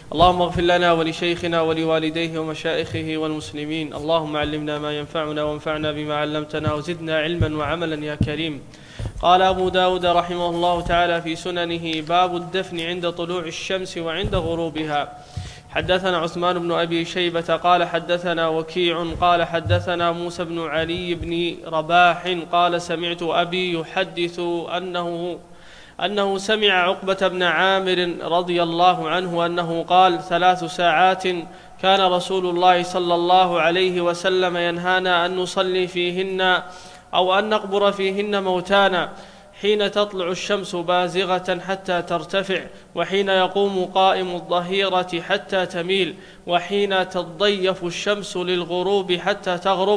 اللهم اغفر لنا ولشيخنا ولوالديه ومشائخه والمسلمين. اللهم علمنا ما ينفعنا وانفعنا بما علمتنا وزدنا علما وعملا يا كريم. قال أبو داود رحمه الله تعالى في سننه: باب الدفن عند طلوع الشمس وعند غروبها. حدثنا عثمان بن أبي شيبة قال حدثنا وكيع قال حدثنا موسى بن علي بن رباح قال سمعت أبي يحدث أنه سمع عقبة بن عامر رضي الله عنه أنه قال: 3 ساعات كان رسول الله صلى الله عليه وسلم ينهانا أن نصلي فيهن أو أن نقبر فيهن موتانا: حين تطلع الشمس بازغة حتى ترتفع، وحين يقوم قائم الظهيرة حتى تميل، وحين تضيف الشمس للغروب حتى تغرب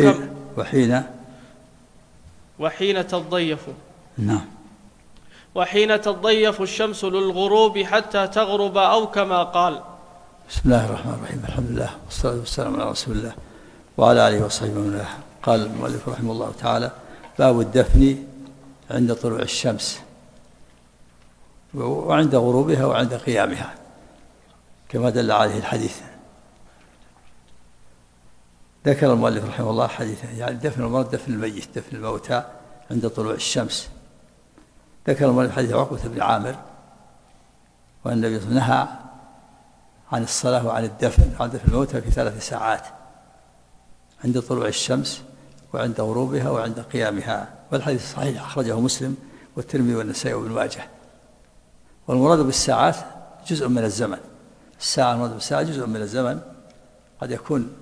وحين تضيف وحين تضيف الشمس للغروب حتى تغرب أو كما قال. بسم الله الرحمن الرحيم. الحمد لله والصلاة والسلام على رسول الله وعلى آله وصحبه ومن والاه. قال المؤلف رحمه الله تعالى: باب الدفن عند طلوع الشمس وعند غروبها وعند قيامها، كما دل عليه الحديث. ذكر المؤلف رحمه الله حديثا، يعني دفن المرض، دفن الميت، دفن الموتى عند طلوع الشمس. ذكر المؤلف حديث عقبة بن عامر وأن النبي صلى الله عليه وسلم نهى عن الصلاة وعن عن دفن الموتى في 3 ساعات: عند طلوع الشمس وعند غروبها وعند قيامها. والحديث صحيح، أخرجه مسلم والترمذي والنسائي وابن ماجه. والمراد بالساعات جزء من الزمن. الساعة، المراد بالساعة جزء من الزمن، قد يكون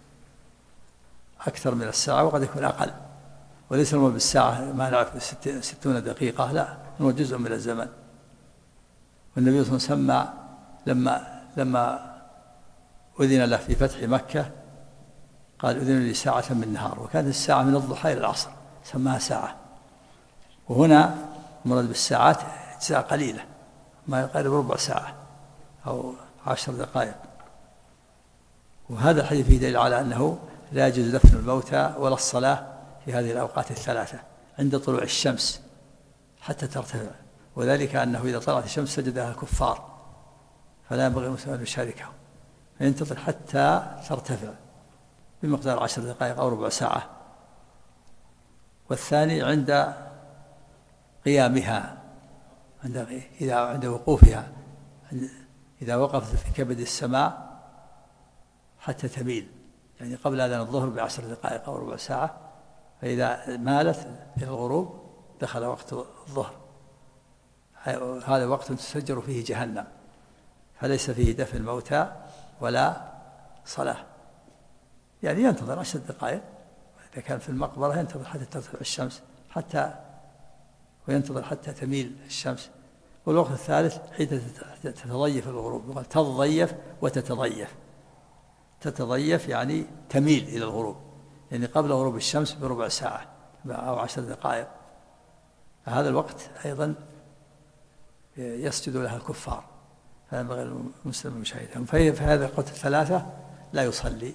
أكثر من الساعة وقد يكون أقل. وليس المراد بالساعة ما نعرف 60 دقيقة، لا، هو جزء من الزمن. والنبي صلى الله عليه وسلم لما أذن له في فتح مكة قال: أذن لي ساعة من نهار، وكانت الساعة من الضحى إلى العصر، سماها ساعة. وهنا المراد بالساعات أجزاء قليلة، ما يقارب ربع ساعة أو 10 دقائق. وهذا الحديث فيه دليل على أنه لا يجوز دفن الموتى ولا الصلاة في هذه الأوقات ال3 عند طلوع الشمس حتى ترتفع، وذلك أنه إذا طلعت الشمس سجدها الكفار، فلا ينبغي المسلم أن يشاركهم، فينتظر حتى ترتفع بمقدار 10 دقائق أو ربع ساعة. والثاني عند قيامها، عند وقوفها، إذا وقفت في كبد السماء حتى تميل، يعني قبل أذان الظهر ب10 دقائق أو ربع ساعة، فإذا مالت إلى الغروب دخل وقت الظهر. هذا وقت تسجر فيه جهنم، فليس فيه دفن الموتى ولا صلاة. يعني ينتظر 10 دقائق، إذا كان في المقبرة ينتظر حتى ترتفع الشمس وينتظر حتى تميل الشمس. والوقت الثالث حين تتضيف الغروب، يقال تضيف وتتضيف. تتضيف يعني تميل إلى الغروب، يعني قبل غروب الشمس بربع ساعة أو 10 دقائق. هذا الوقت أيضا يسجد لها الكفار، فينبغي المسلم المشاهدهم. في هذا الوقت ال3 لا يصلي،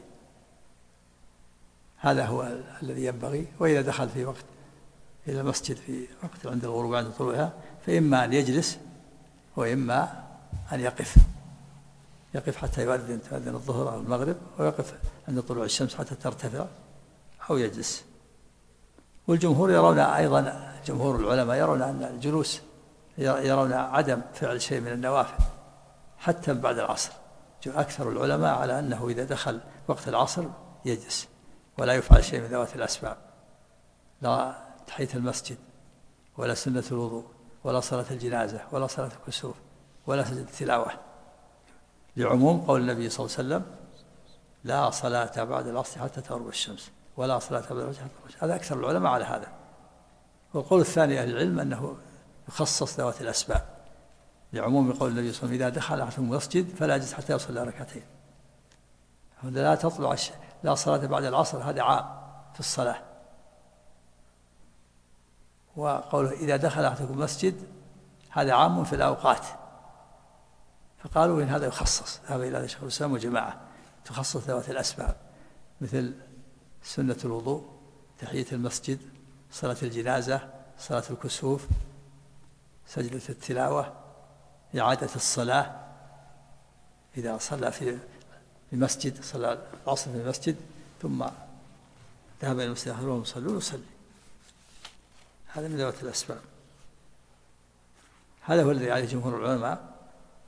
هذا هو الذي ينبغي. وإذا دخل في وقت إلى المسجد في وقت عند الغروب وعند طلوعها، فإما أن يجلس وإما أن يقف حتى تؤذن الظهر أو المغرب، ويقف عند طلوع الشمس حتى ترتفع، أو يجلس. والجمهور يرون أيضا، جمهور العلماء يرون أن الجلوس، يرون عدم فعل شيء من النوافل حتى بعد العصر. أكثر العلماء على أنه إذا دخل وقت العصر يجلس، ولا يفعل شيء من ذوات الأسباب، لا تحية المسجد ولا سنة الوضوء ولا صلاة الجنازة ولا صلاة الكسوف ولا سجد التلاوة، لعموم قول النبي صلى الله عليه وسلم: لا صلاة بعد العصر حتى تغرب الشمس، ولا صلاة بعد العصر حتى تغرب الشمس. هذا أكثر العلماء على هذا. والقول الثاني أهل العلم أنه يخصص ذوات الأسباب، لعموم قول النبي صلى الله عليه وسلم: إذا دخل أحدكم المسجد فلا يجلس حتى يصلي ركعتين. لا تطلع لا صلاة بعد العصر، هذا عام في الصلاة. وقوله إذا دخل أحدكم المسجد هذا عام في الأوقات، فقالوا إن هذا يخصص، ذهب إلى هذا شيخ الإسلام وجماعة، تخصص ذوات الأسباب، مثل سنة الوضوء، تحية المسجد، صلاة الجنازة، صلاة الكسوف، سجدة التلاوة، إعادة الصلاة، إذا صلى في مسجد، صلى العصر في المسجد ثم ذهب إلى المسجد وهم يصلون يصلي. هذا من ذوات الأسباب. هذا هو الذي عليه جمهور العلماء.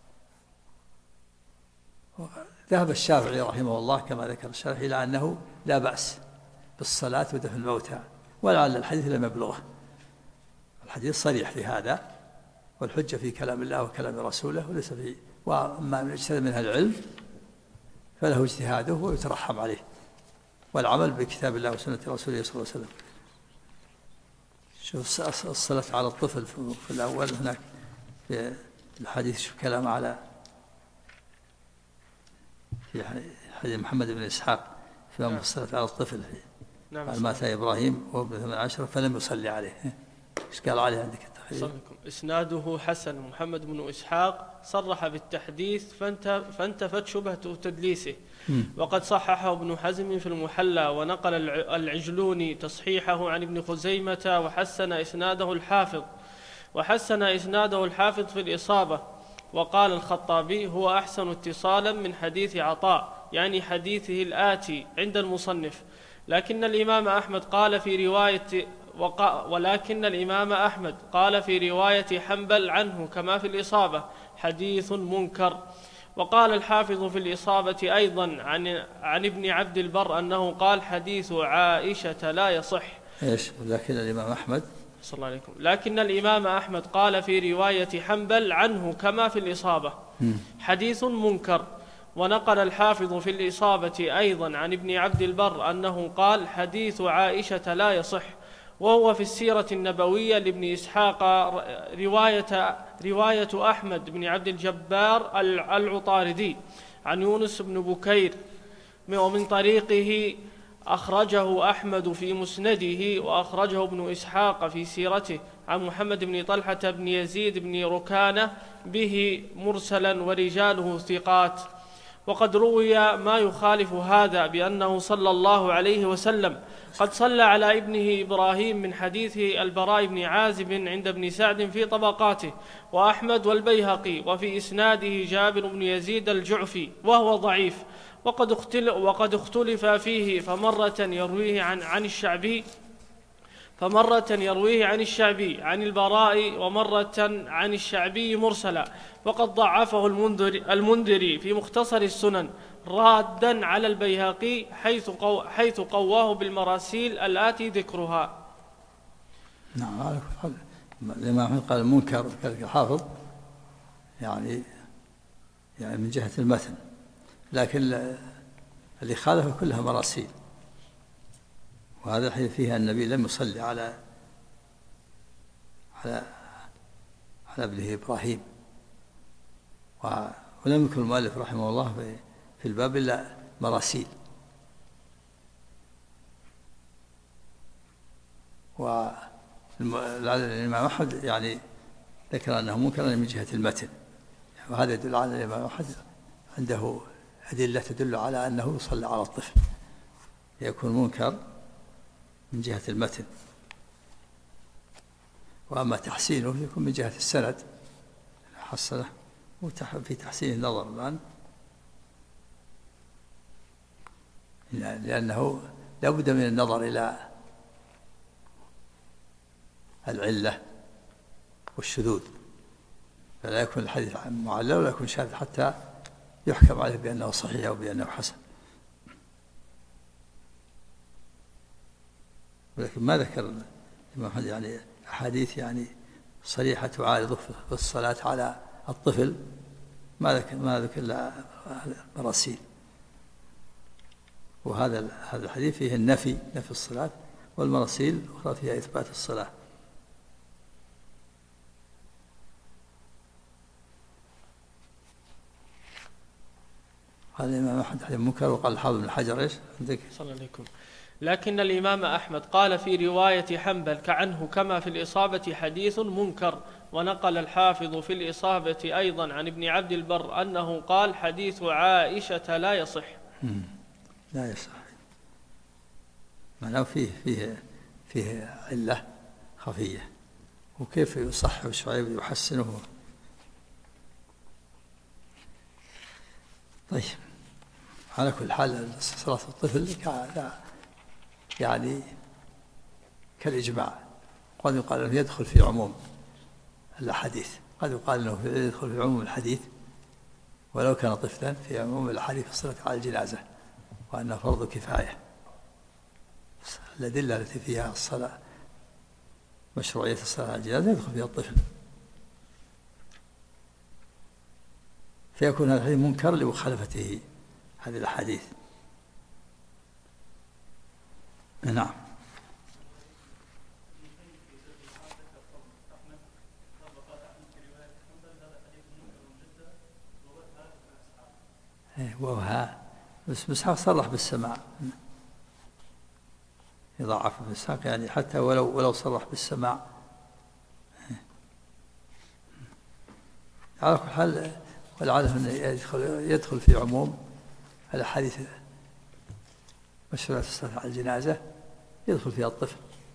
ذهب الشافعي رحمه الله كما ذكر الشافعي إلى أنه لا بأس بالصلاة ودفن الموتى، ولعل الحديث لم يبلغه. الحديث صريح في هذا، والحجة في كلام الله وكلام رسوله وليس في. وأما من اجتهد من العلم فله اجتهاده ويترحم عليه، والعمل بكتاب الله وسنة رسوله صلى الله عليه وسلم. شوف الصلاة على الطفل في الأول هناك في الحديث، شوف كلام على في حديث محمد بن إسحاق في باب الصلاة على الطفل قال مات إبراهيم وهو ابن 18 فلم يصلي عليه. ايش قال عليه عندك التخريج؟ إسناده حسن. محمد بن إسحاق صرح بالتحديث فانتفت شبهة تدليسه، وقد صححه ابن حزم في المحلى، ونقل العجلوني تصحيحه عن ابن خزيمة، وحسن إسناده الحافظ في الإصابة. وقال الخطابي هو أحسن اتصالا من حديث عطاء، يعني حديثه الآتي عند المصنف. ولكن الإمام أحمد قال في رواية حنبل عنه كما في الإصابة حديث منكر. وقال الحافظ في الإصابة أيضا عن ابن عبد البر أنه قال حديث عائشة لا يصح. لكن الإمام أحمد قال في رواية حنبل عنه كما في الإصابة حديث منكر. ونقل الحافظ في الإصابة أيضا عن ابن عبد البر أنه قال حديث عائشة لا يصح. وهو في السيرة النبوية لابن إسحاق رواية أحمد بن عبد الجبار العطاردي عن يونس بن بكير، ومن طريقه أخرجه أحمد في مسنده، وأخرجه ابن إسحاق في سيرته عن محمد بن طلحة بن يزيد بن ركانة به مرسلا ورجاله ثقات. وقد روي ما يخالف هذا بأنه صلى الله عليه وسلم قد صلى على ابنه إبراهيم من حديث البراء بن عازب عند ابن سعد في طبقاته وأحمد والبيهقي، وفي إسناده جابر بن يزيد الجعفي وهو ضعيف. وقد اختلف فيه، فمرة يرويه عن الشعبي عن البراء، ومرة عن الشعبي مرسلا. وقد ضعفه المنذري في مختصر السنن رادا على البيهقي حيث قواه بالمراسيل الآتي ذكرها. نعم. الإمام قال المنكر الحافظ يعني من جهة المتن، لكن اللي خالفه كلها مراسيل. وهذا الحديث فيها النبي لم يصلي على ابنه إبراهيم، ولم يكن المؤلف رحمه الله في الباب إلا مراسيل. والإمام أحمد يعني ذكر أنه منكر من جهة المتن، وهذا يدل على الإمام أحمد عنده أدلة تدل على أنه يصلى على الطفل، يكون منكر من جهة المتن. وأما تحسينه يكون من جهة السند حصله، وفي تحسين النظر الآن، لأنه لا بد من النظر إلى العلة والشذوذ، فلا يكون الحديث معلل ولا يكون شاذ حتى يحكم عليه بأنه صحيح أو بأنه حسن. ولكن ما ذكر الإمام أحمد يعني أحاديث يعني صريحة تعارض في الصلاة على الطفل، ما ذكر إلا مراسيل. وهذا الحديث فيه نفي الصلاة، والمراسيل أخرى فيها إثبات الصلاة. قال الإمام أحمد حديث منكر. وقال الحافظ بن حجر إيش عندك؟ صلى الله عليكم. لكن الإمام أحمد قال في رواية حنبل عنه كما في الإصابة حديث منكر. ونقل الحافظ في الإصابة أيضا عن ابن عبد البر أنه قال حديث عائشة لا يصح. لا يصح، معناه فيه علة خفية، وكيف يصح وشعيب يحسنه. طيب، على كل حال صلاة الطفل يعني كالإجماع، قد يقال أنه يدخل في عموم الأحاديث، قد يقال أنه يدخل في عموم الحديث ولو كان طفلا، في عموم الأحاديث في الصلاة على الجنازة، وأنها فرض كفاية. الأدلة التي فيها الصلاة مشروعية الصلاة على الجنازة يدخل فيها الطفل، فيكون هذا الحديث منكر لمخالفته هذه الأحاديث. نعم. وها بس مسحاق صرح بالسماع، يضاعف المسحاق يعني حتى ولو صرح بالسماع. على كل حال والعادة أنه يدخل في عموم الأحاديث مشروعية الصلاة على الجنازة، يدخل فيها الطفل.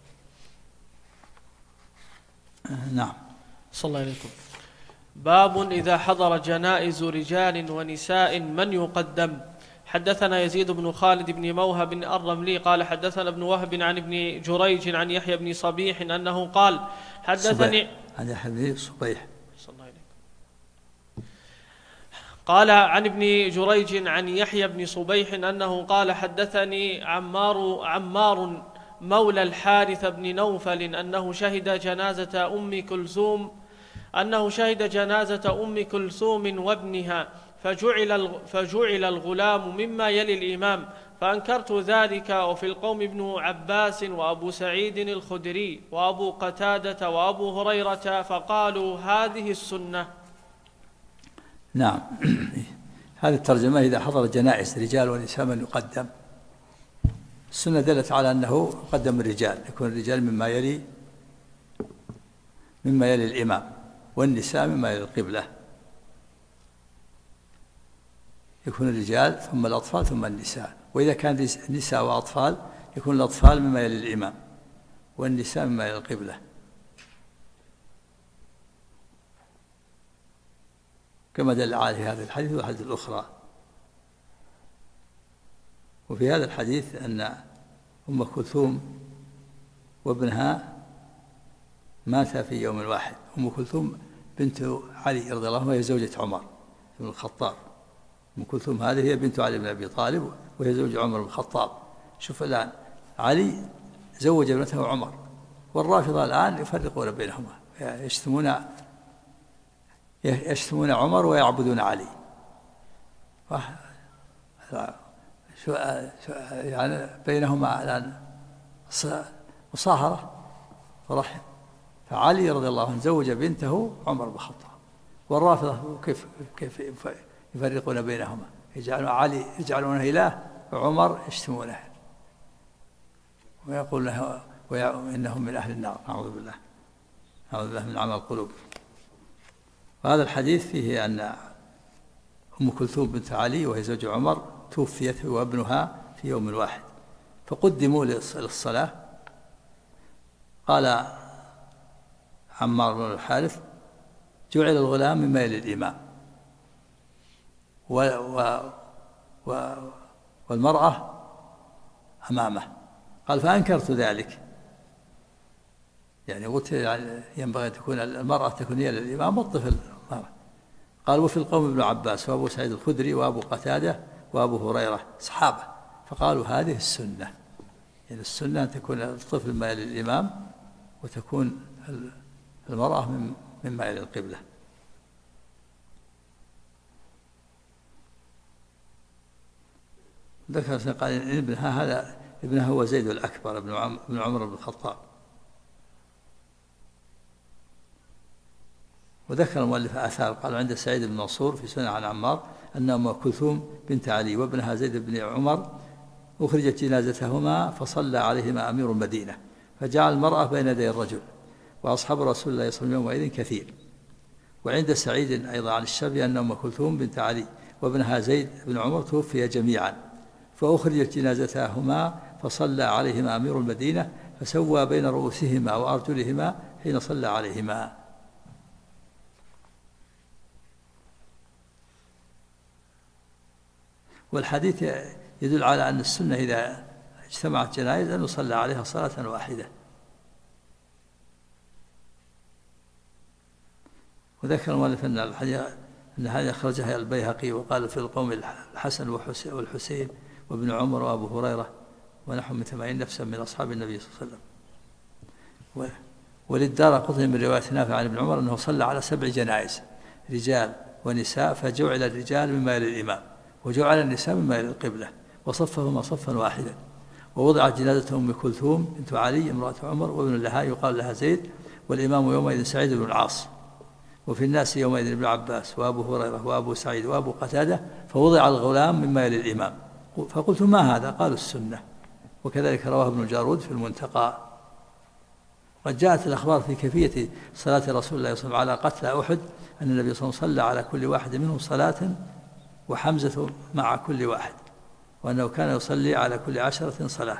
نعم. صلى الله عليكم. باب إذا حضر جنائز رجال ونساء من يقدم. حدثنا يزيد بن خالد بن موهب الرملي قال حدثنا ابن وهب عن ابن جريج عن يحيى بن صبيح أنه قال حدثني عن يحيى بن صبيح قال عن ابن جريج عن يحيى بن صبيح أنه قال حدثني عمار مولى الحارث بن نوفل أنه شهد جنازة أم كلثوم وابنها فجعل الغلام مما يلي الإمام، فأنكرت ذلك، وفي القوم ابن عباس وأبو سعيد الخدري وأبو قتادة وأبو هريرة، فقالوا هذه السنة. نعم. هذه الترجمة إذا حضر جنائز رجال ونساء من يقدم. السنة دلت على أنه يقدم الرجال، يكون الرجال مما يلي الإمام، والنساء مما يلي القبلة. يكون الرجال ثم الأطفال ثم النساء، وإذا كان نساء وأطفال يكون الأطفال مما يلي الإمام والنساء مما يلي القبلة، كما دل عليه هذا الحديث والحديث الأخرى. وفي هذا الحديث أن أم كلثوم وابنها ماتا في يوم واحد. أم كلثوم بنت علي رضي الله عنه وهي زوجة عمر بن الخطاب. أم كلثوم هذه هي بنت علي بن أبي طالب وهي زوجة عمر بن الخطاب. شوف الآن علي زوج ابنته عمر، والرافضة الآن يفرقون بينهما، يشتمون عمر ويعبدون علي. يعني بينهما الآن مصاهرة ورحم. فعلي رضي الله عنه زوج بنته عمر بن الخطاب، والرافضة كيف يفرقون بينهما، يجعلونه إله وعمر يشتمونه ويقول له إنهم من أهل النار. أعوذ بالله من عمى القلوب. وهذا الحديث فيه أن أم كلثوم بنت علي وهي زوج عمر توفيت وابنها في يوم واحد، فقدموا للصلاة. قال عمار بن الحارث جعل الغلام مما يلي الإمام والمرأة أمامه. قال فأنكرت ذلك، يعني قلت ينبغي أن تكون المرأة تكون هي الإمام والطفل مرة. قال وفي القوم ابن عباس وأبو سعيد الخدري وأبو قتادة وأبو هريرة صحابة، فقالوا هذه السنة، يعني السنة أن تكون الطفل مما يلي الإمام وتكون المرأة مما يلي القبلة. ذكر قال إن ابنها هو زيد الأكبر ابن عمر بن الخطاب. وذكر المؤلف آثار قال عند سعيد بن منصور في سنة عن عمار أن أم كلثوم بنت علي وابنها زيد بن عمر أخرجت جنازتهما فصلى عليهما أمير المدينة، فجعل المرأة بين يدي الرجل، وأصحاب رسول الله صلى الله عليه وسلم يومئذ كثير. وعند سعيد أيضا عن الشعبي أن أم كلثوم بنت علي وابنها زيد بن عمر توفي جميعا، فأخرجت جنازتهما فصلى عليهما أمير المدينة فسوى بين رؤوسهما وأرجلهما حين صلى عليهما. والحديث يدل على أن السنة إذا اجتمعت جنائز أن يصلى عليها صلاة واحدة. وذكر المؤلف أن هذا أخرجها البيهقي وقال في القوم الحسن والحسين وابن عمر وأبو هريرة ونحو من 80 نفسا من أصحاب النبي صلى الله عليه وسلم. وللدارقطني من رواية نافع عن ابن عمر أنه صلى على 7 جنائز رجال ونساء، فجعل الرجال مما يلي الإمام وجعل النساء مما يلي القبلة وصفهما صفا واحدا. ووضعت جنازة أم كلثوم بنت علي امرأة عمر وابن لها يقال لها زيد، والإمام يومئذ سعيد بن العاص، وفي الناس يومئذ ابن عباس وأبو هريرة وأبو سعيد وأبو قتادة، فوضع الغلام مما يلي الإمام. فقلت ما هذا؟ قالوا السنة. وكذلك رواه ابن جارود في المنتقى. قد جاءت الأخبار في كيفية صلاة رسول الله صلى الله عليه وسلم على قتلى أحد أن النبي صلى الله عليه وسلم صلى على كل واحد منهم صلاة وحمزة مع كل واحد، وأنه كان يصلي على كل 10 صلاة.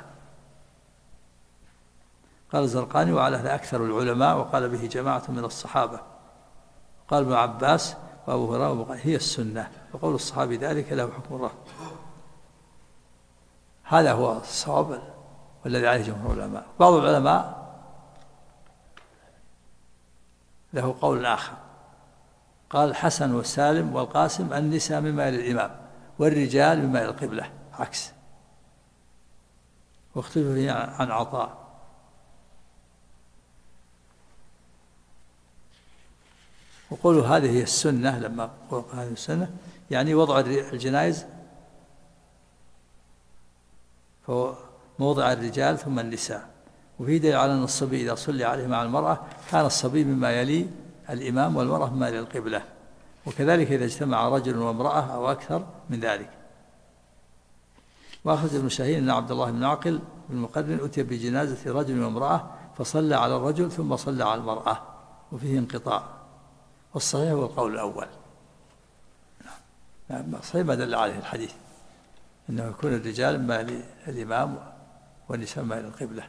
قال الزرقاني وعلى هذا أكثر العلماء، وقال به جماعة من الصحابة. قال ابن عباس وأبو هريرة هي السنة، وقول الصحابي ذلك له حكم الرفع. هذا هو الصواب والذي عليه جمهور العلماء. بعض العلماء له قول آخر، قال الحسن والسالم والقاسم النساء مما يلي الإمام والرجال مما يلي القبلة، عكس. واختلف فيه عن عطاء. وقولوا هذه هي السنة، لما قالوا هذه السنة يعني وضع الجنائز فهو موضع الرجال ثم النساء. وفي دليل على أن الصبي إذا صلي عليه مع المرأة كان الصبي مما يلي الإمام والمرأة مما يلي القبلة، وكذلك إذا اجتمع رجل وامرأة أو أكثر من ذلك. وأخذ ابن شاهين أن عبد الله بن عاقل بن مقرن أتي بجنازة رجل وامرأة فصلى على الرجل ثم صلى على المرأة، وفيه انقطاع. والصحيح هو القول الأول. صحيح ما دل عليه الحديث إنه يكون الرجال مما يلي الإمام والنساء مما يلي القبلة.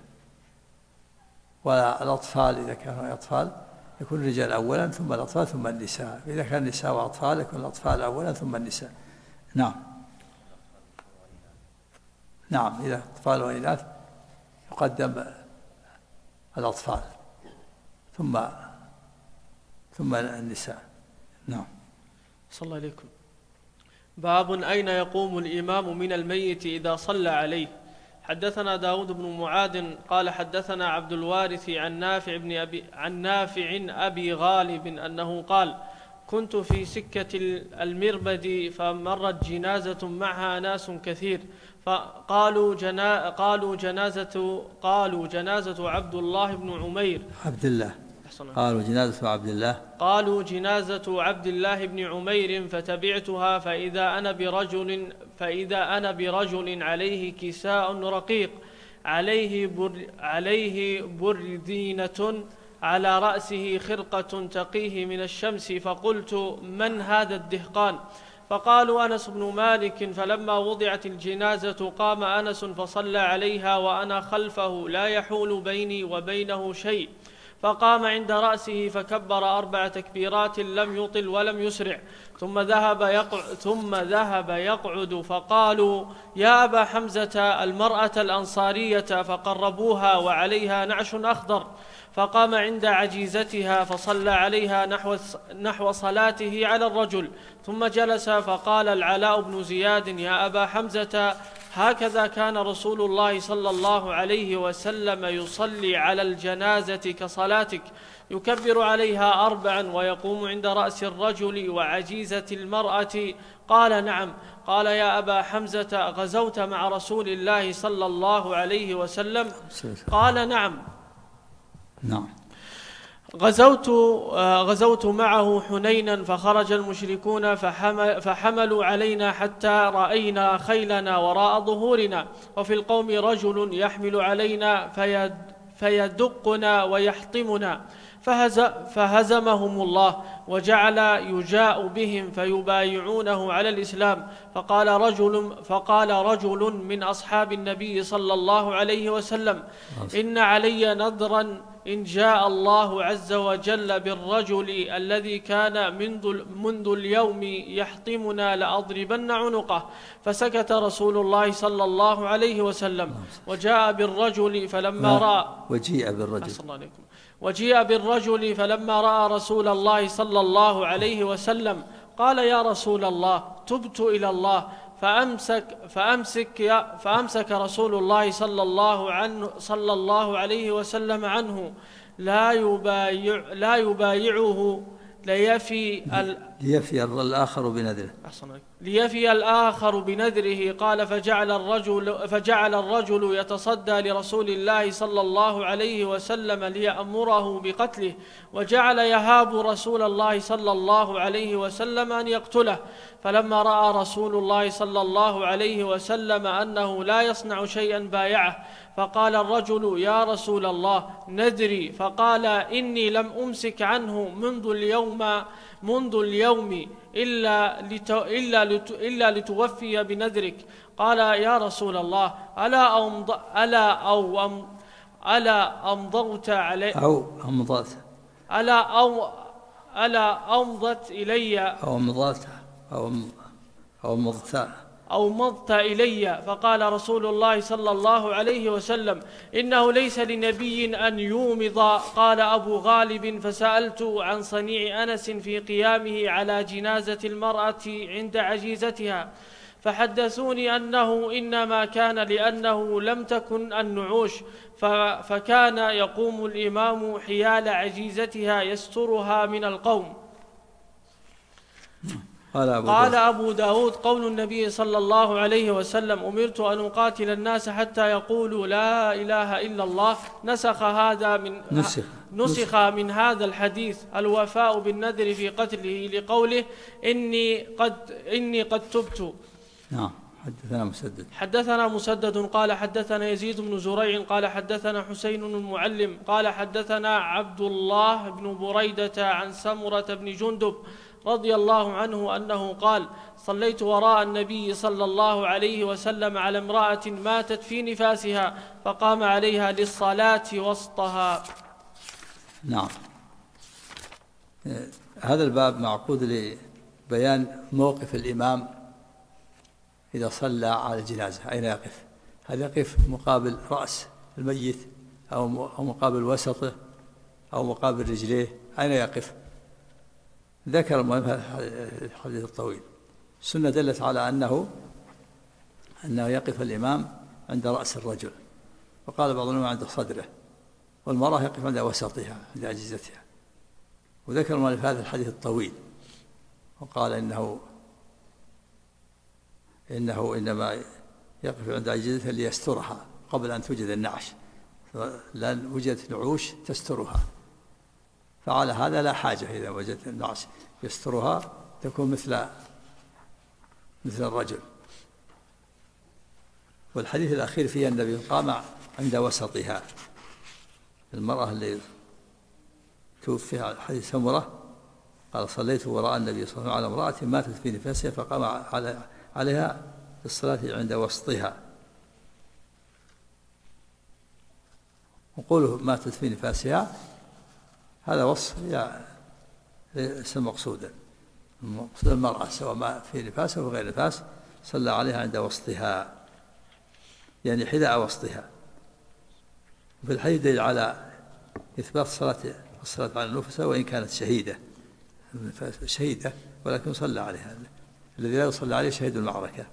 والأطفال إذا كانوا أطفال يكون الرجال أولا ثم الأطفال ثم النساء، إذا كان النساء وأطفال يكون الأطفال أولا ثم النساء. نعم إذا أطفال وإناث يقدم الأطفال ثم النساء. نعم. صلى الله عليكم. باب أين يقوم الإمام من الميت إذا صلى عليه. حدثنا داود بن معاذ قال حدثنا عبد الوارث عن نافع أبي غالب أنه قال كنت في سكة المربد فمرت جنازة معها ناس كثير فقالوا جنازة عبد الله بن عمير قالوا جنازة عبد الله بن عمير فتبعتها فإذا أنا برجل عليه كساء رقيق عليه بردينة على رأسه خرقة تقيه من الشمس، فقلت من هذا الدهقان؟ فقالوا أنس بن مالك. فلما وضعت الجنازة قام أنس فصلى عليها وأنا خلفه لا يحول بيني وبينه شيء، فقام عند رأسه فكبر 4 تكبيرات لم يطل ولم يسرع، ثم ذهب يقعد. فقالوا يا أبا حمزة المرأة الأنصارية، فقربوها وعليها نعش أخضر، فقام عند عجيزتها فصلى عليها نحو صلاته على الرجل، ثم جلس. فقال العلاء بن زياد يا أبا حمزة هكذا كان رسول الله صلى الله عليه وسلم يصلي على الجنازة كصلاتك، يكبر عليها 4 ويقوم عند رأس الرجل وعجيزة المرأة. قال نعم. قال يا أبا حمزة غزوت مع رسول الله صلى الله عليه وسلم؟ قال نعم. غزوت معه حنينا، فخرج المشركون فحملوا علينا حتى رأينا خيلنا وراء ظهورنا، وفي القوم رجل يحمل علينا فيدقنا ويحطمنا، فهزمهم الله وجعل يجاء بهم فيبايعونه على الإسلام. فقال رجل من أصحاب النبي صلى الله عليه وسلم إن علي نذرا إن جاء الله عز وجل بالرجل الذي كان منذ اليوم يحطمنا لأضربن عنقه. فسكت رسول الله صلى الله عليه وسلم. وجاء بالرجل فلما رأى وجيء بالرجل فلما رأى رسول الله صلى الله عليه وسلم قال: يا رسول الله، تبت إلى الله. فأمسك رسول الله صلى الله عليه وسلم عنه لا يبايعه ليفي الآخر بنذره. قال: فجعل الرجل يتصدى لرسول الله صلى الله عليه وسلم ليأمره بقتله، وجعل يهاب رسول الله صلى الله عليه وسلم أن يقتله. فلما رأى رسول الله صلى الله عليه وسلم أنه لا يصنع شيئا بايعه، فقال الرجل: يا رسول الله، نذري. فقال: إني لم أمسك عنه منذ اليوم إلا لتوفي بنذرك. قال: يا رسول الله، ألا أمضت إلي أو مضت إلي. فقال رسول الله صلى الله عليه وسلم: إنه ليس لنبي أن يومض. قال أبو غالب: فسألت عن صنيع أنس في قيامه على جنازة المرأة عند عجيزتها، فحدثوني أنه إنما كان لأنه لم تكن النعوش، فكان يقوم الإمام حيال عجيزتها يسترها من القوم. قال أبو داود: قول النبي صلى الله عليه وسلم: أمرت أن أقاتل الناس حتى يقولوا لا إله إلا الله، نسخ من هذا الحديث الوفاء بالنذر في قتله، لقوله: إني قد تبت. نعم. حدثنا مسدد قال حدثنا يزيد بن زريع قال حدثنا حسين المعلم قال حدثنا عبد الله بن بريدة عن سمرة بن جندب رضي الله عنه أنه قال: صليت وراء النبي صلى الله عليه وسلم على امرأة ماتت في نفاسها، فقام عليها للصلاة وسطها. نعم. هذا الباب معقود لبيان موقف الإمام إذا صلى على الجنازة، أين يقف؟ هل يقف مقابل رأس الميت أو مقابل وسطه أو مقابل رجليه؟ أين يقف؟ ذكر الحديث الطويل. السنة دلت على أنه يقف الإمام عند رأس الرجل، وقال بعض العلماء عند صدره، والمرأة يقف عند وسطها عند عجزتها. وذكر المؤلف هذا الحديث الطويل، وقال إنه إنما يقف عند عجزتها ليسترها قبل أن توجد النعش، لأن وجدت نعوش تسترها، فعلى هذا لا حاجة إذا وجدت النعش يسترها تكون مثل الرجل. والحديث الأخير فيه النبي قام عند وسطها. المرأة اللي توفيها حديث سمرة قال: صليت وراء النبي صلى الله عليه وسلم على امرأة ماتت في نفاسها، فقام عليها الصلاة عند وسطها. وقوله ماتت في نفاسها هذا وصف ليس مقصودا. المقصود المرأة سواء ما في نفاسها أو غير نفاس، صلى عليها عند وسطها، يعني حذاء وسطها. وفي الحديث دليل على إثبات الصلاة على النفساء وإن كانت شهيدة ولكن صلى عليها. الذي لا يصلى عليه شهيد المعركة.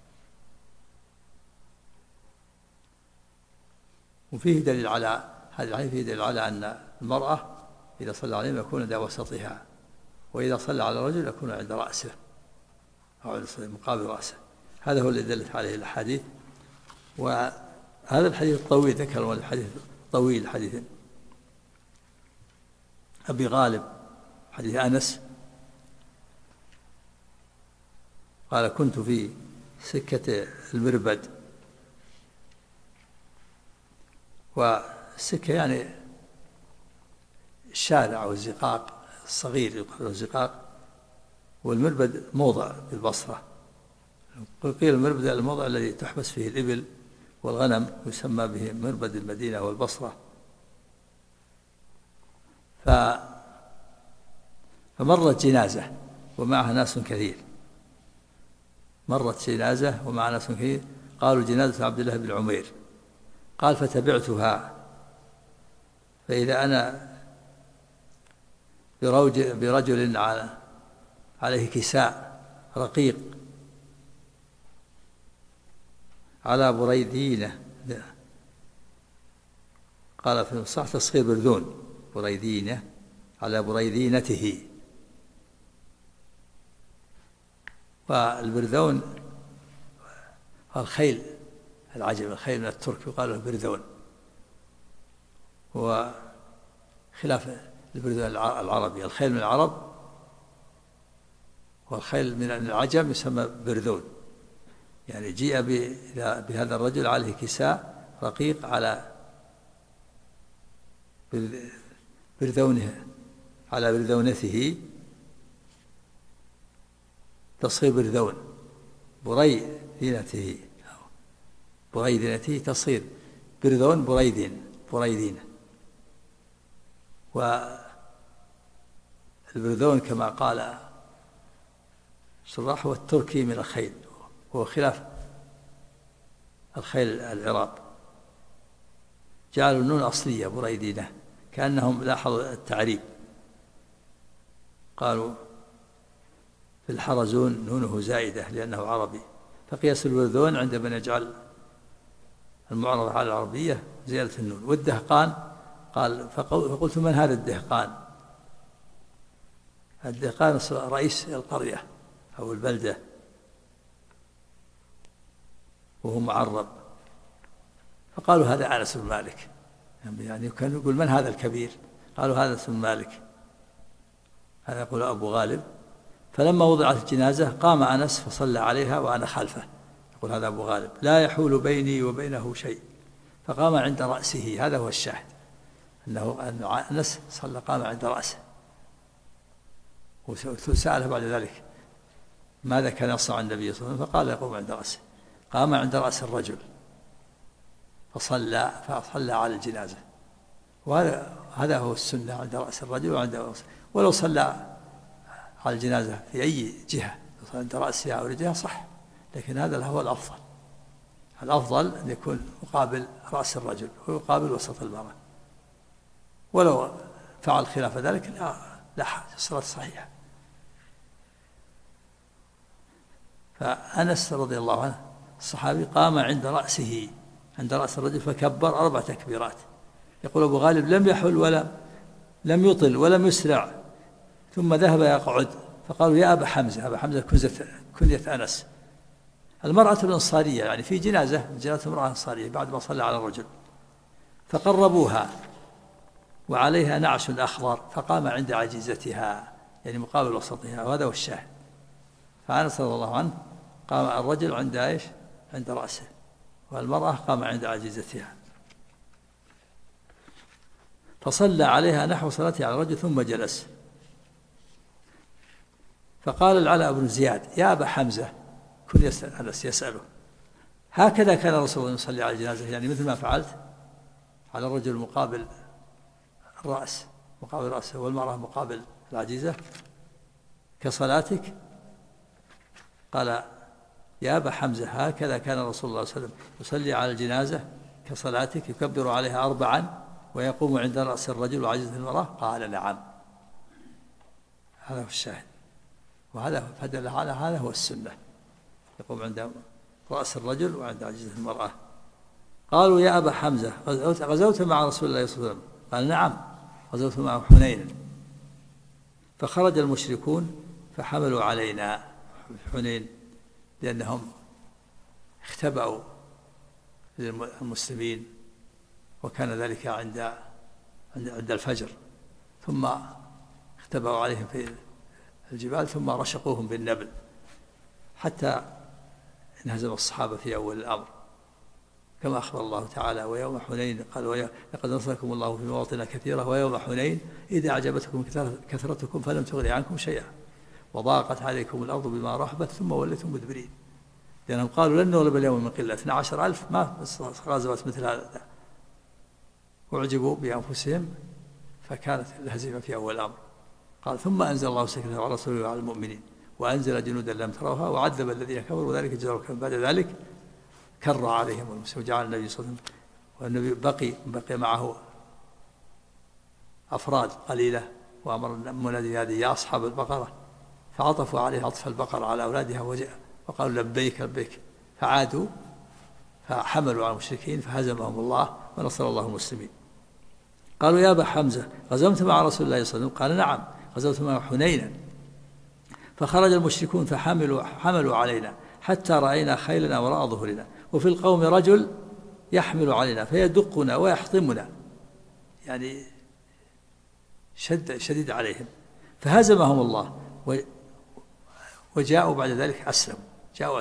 وفيه دليل على هذا الحديث، فيه دليل على أن المرأة إذا صلى عليها يكون عند وسطها، وإذا صلى على الرجل يكون عند رأسه أو عند مقابل رأسه. هذا هو الذي دلت عليه الحديث. وهذا الحديث الطويل ذكر الحديث طويل، حديث أبي غالب حديث أنس قال: كنت في سكة المربد. والسكة يعني الشارع أو الزقاق الصغير، يقال الزقاق. والمربد موضع بالبصرة، قيل المربد الموضع الذي تحبس فيه الإبل والغنم، يسمى به مربد المدينة والبصرة. فمرت جنازة ومعها ناس كثير، مرت جنازة ومعها ناس كثير، قالوا جنازة عبد الله بن عمير. قال فتبعتها فإذا أنا برجل عليه كساء رقيق على بريدينة، قال في الصح تصغير برذون، بريدينة على بريدينته. والبرذون الخيل العجم، الخيل من الترك يقال له برذون، هو خلاف البرذون العربي. الخيل من العرب والخيل من العجم يسمى برذون. يعني جيء بهذا الرجل عليه كساء رقيق على برذونه، على برذونته تصغير برذون، بريدينته، بريدينته تصغير برذون، بريدين. والبرذون كما قال الشراح هو التركي من الخيل، هو خلاف الخيل العراب. جعلوا النون أصلية بريدينة، كأنهم لاحظوا التعريب، قالوا في الحرزون نونه زائدة لأنه عربي، فقياس البرذون عند من يجعل المعرض على العربية زيادة النون. والدهقان قال فقلت من هذا الدهقان؟ الدهقان رئيس القرية أو البلدة وهو معرب، فقالوا هذا أنس بن مالك، يعني كان يقول من هذا الكبير؟ قالوا هذا أنس بن مالك، هذا يقول أبو غالب. فلما وضعت الجنازة قام أنس فصلى عليها وأنا خلفه، يقول هذا أبو غالب، لا يحول بيني وبينه شيء، فقام عند رأسه. هذا هو الشاهد، أن أنس صلى قام عند رأسه. وسأله بعد ذلك ماذا كان يصنع النبي صلى الله عليه وسلم؟ فقال يقوم عند رأسه. قام عند رأس الرجل فصلى على الجنازة، وهذا هو السنة عند رأس الرجل وعند رأسه. ولو صلى على الجنازة في أي جهة عند رأسها أو رجلها صح، لكن هذا هو الأفضل. الأفضل أن يكون مقابل رأس الرجل ويقابل وسط المرأة، ولو فعل خلاف ذلك لا حاجة، الصلاة صحيحة. فأنس رضي الله عنه الصحابي قام عند رأسه، عند رأس الرجل، فكبر 4 تكبيرات. يقول أبو غالب لم يحل لم يطل ولم يسرع، ثم ذهب يقعد، فقالوا يا أبا حمزة. أبا حمزة كنية أنس. المرأة الأنصارية، يعني في جنازة امرأة أنصارية بعد ما صلى على الرجل، فقربوها وعليها نعش أخضر، فقام عند عجيزتها، يعني مقابل وسطها، وهذا هو الشاهد. فأنس رضي الله عنه قام الرجل عند ايش؟ عند رأسه، والمرأة قام عند عجيزتها، فصلى عليها نحو صلاته على الرجل ثم جلس. فقال العلاء بن زياد يا أبا حمزة، كن يسأله هكذا كان رسول الله يصلي على الجنازة، يعني مثل ما فعلت على الرجل مقابل الرأس، مقابل رأسه، والمرأة مقابل العجيزة كصلاتك؟ قال يا أبا حمزة هكذا كان رسول الله صلى الله عليه وسلم يصلي على الجنازة كصلاتك، يكبر عليها 4 ويقوم عند رأس الرجل وعجزة المرأة؟ قال نعم. هذا هو الشاهد، وهذا فدل على هذا هو السنة، يقوم عند رأس الرجل وعند عجزة المرأة. قالوا يا أبا حمزة غزوت مع رسول الله صلى الله عليه وسلم؟ قال نعم غزوت معه حنين، فخرج المشركون فحملوا علينا في حنين، لأنهم اختبأوا للمسلمين، وكان ذلك عند الفجر، ثم اختبأوا عليهم في الجبال، ثم رشقوهم بالنبل حتى انهزم الصحابة في أول الأمر، كما أخبر الله تعالى ويوم حنين قال لقد نصركم الله في مواطن كثيرة ويوم حنين إذا أعجبتكم كثرتكم فلم تغن عنكم شيئا وضاقت عليكم الأرض بما رحبت ثم وليتم مدبرين، لأنهم قالوا لن نغلب اليوم من قلة 12,000 ما غزوت مثل هذا، وأعجبوا بأنفسهم فكانت الهزيمة في أول الأمر. قال ثم أنزل الله سكينته على رسوله وعلى المؤمنين وأنزل جنودا لم تروها وعذب الذين كفروا وذلك جزاء الكافرين. بعد ذلك كر عليهم المسلمين وجعل النبي صلى الله عليه وسلم والنبي بقي معه أفراد قليلة، وأمر المنادي هذه يا أصحاب البقرة، فعطفوا عليه عطف البقرة على أولادها وقالوا لبيك لبيك، فعادوا فحملوا على المشركين فهزمهم الله ونصر الله المسلمين. قالوا يا أبا حمزة غزوت مع رسول الله صلى الله عليه وسلم؟ قال نعم غزوت مع حنينا، فخرج المشركون فحملوا علينا حتى رأينا خيلنا وراء ظهرنا، وفي القوم رجل يحمل علينا فيدقنا ويحطمنا، يعني شديد عليهم، فهزمهم الله وجاءوا بعد ذلك أسلموا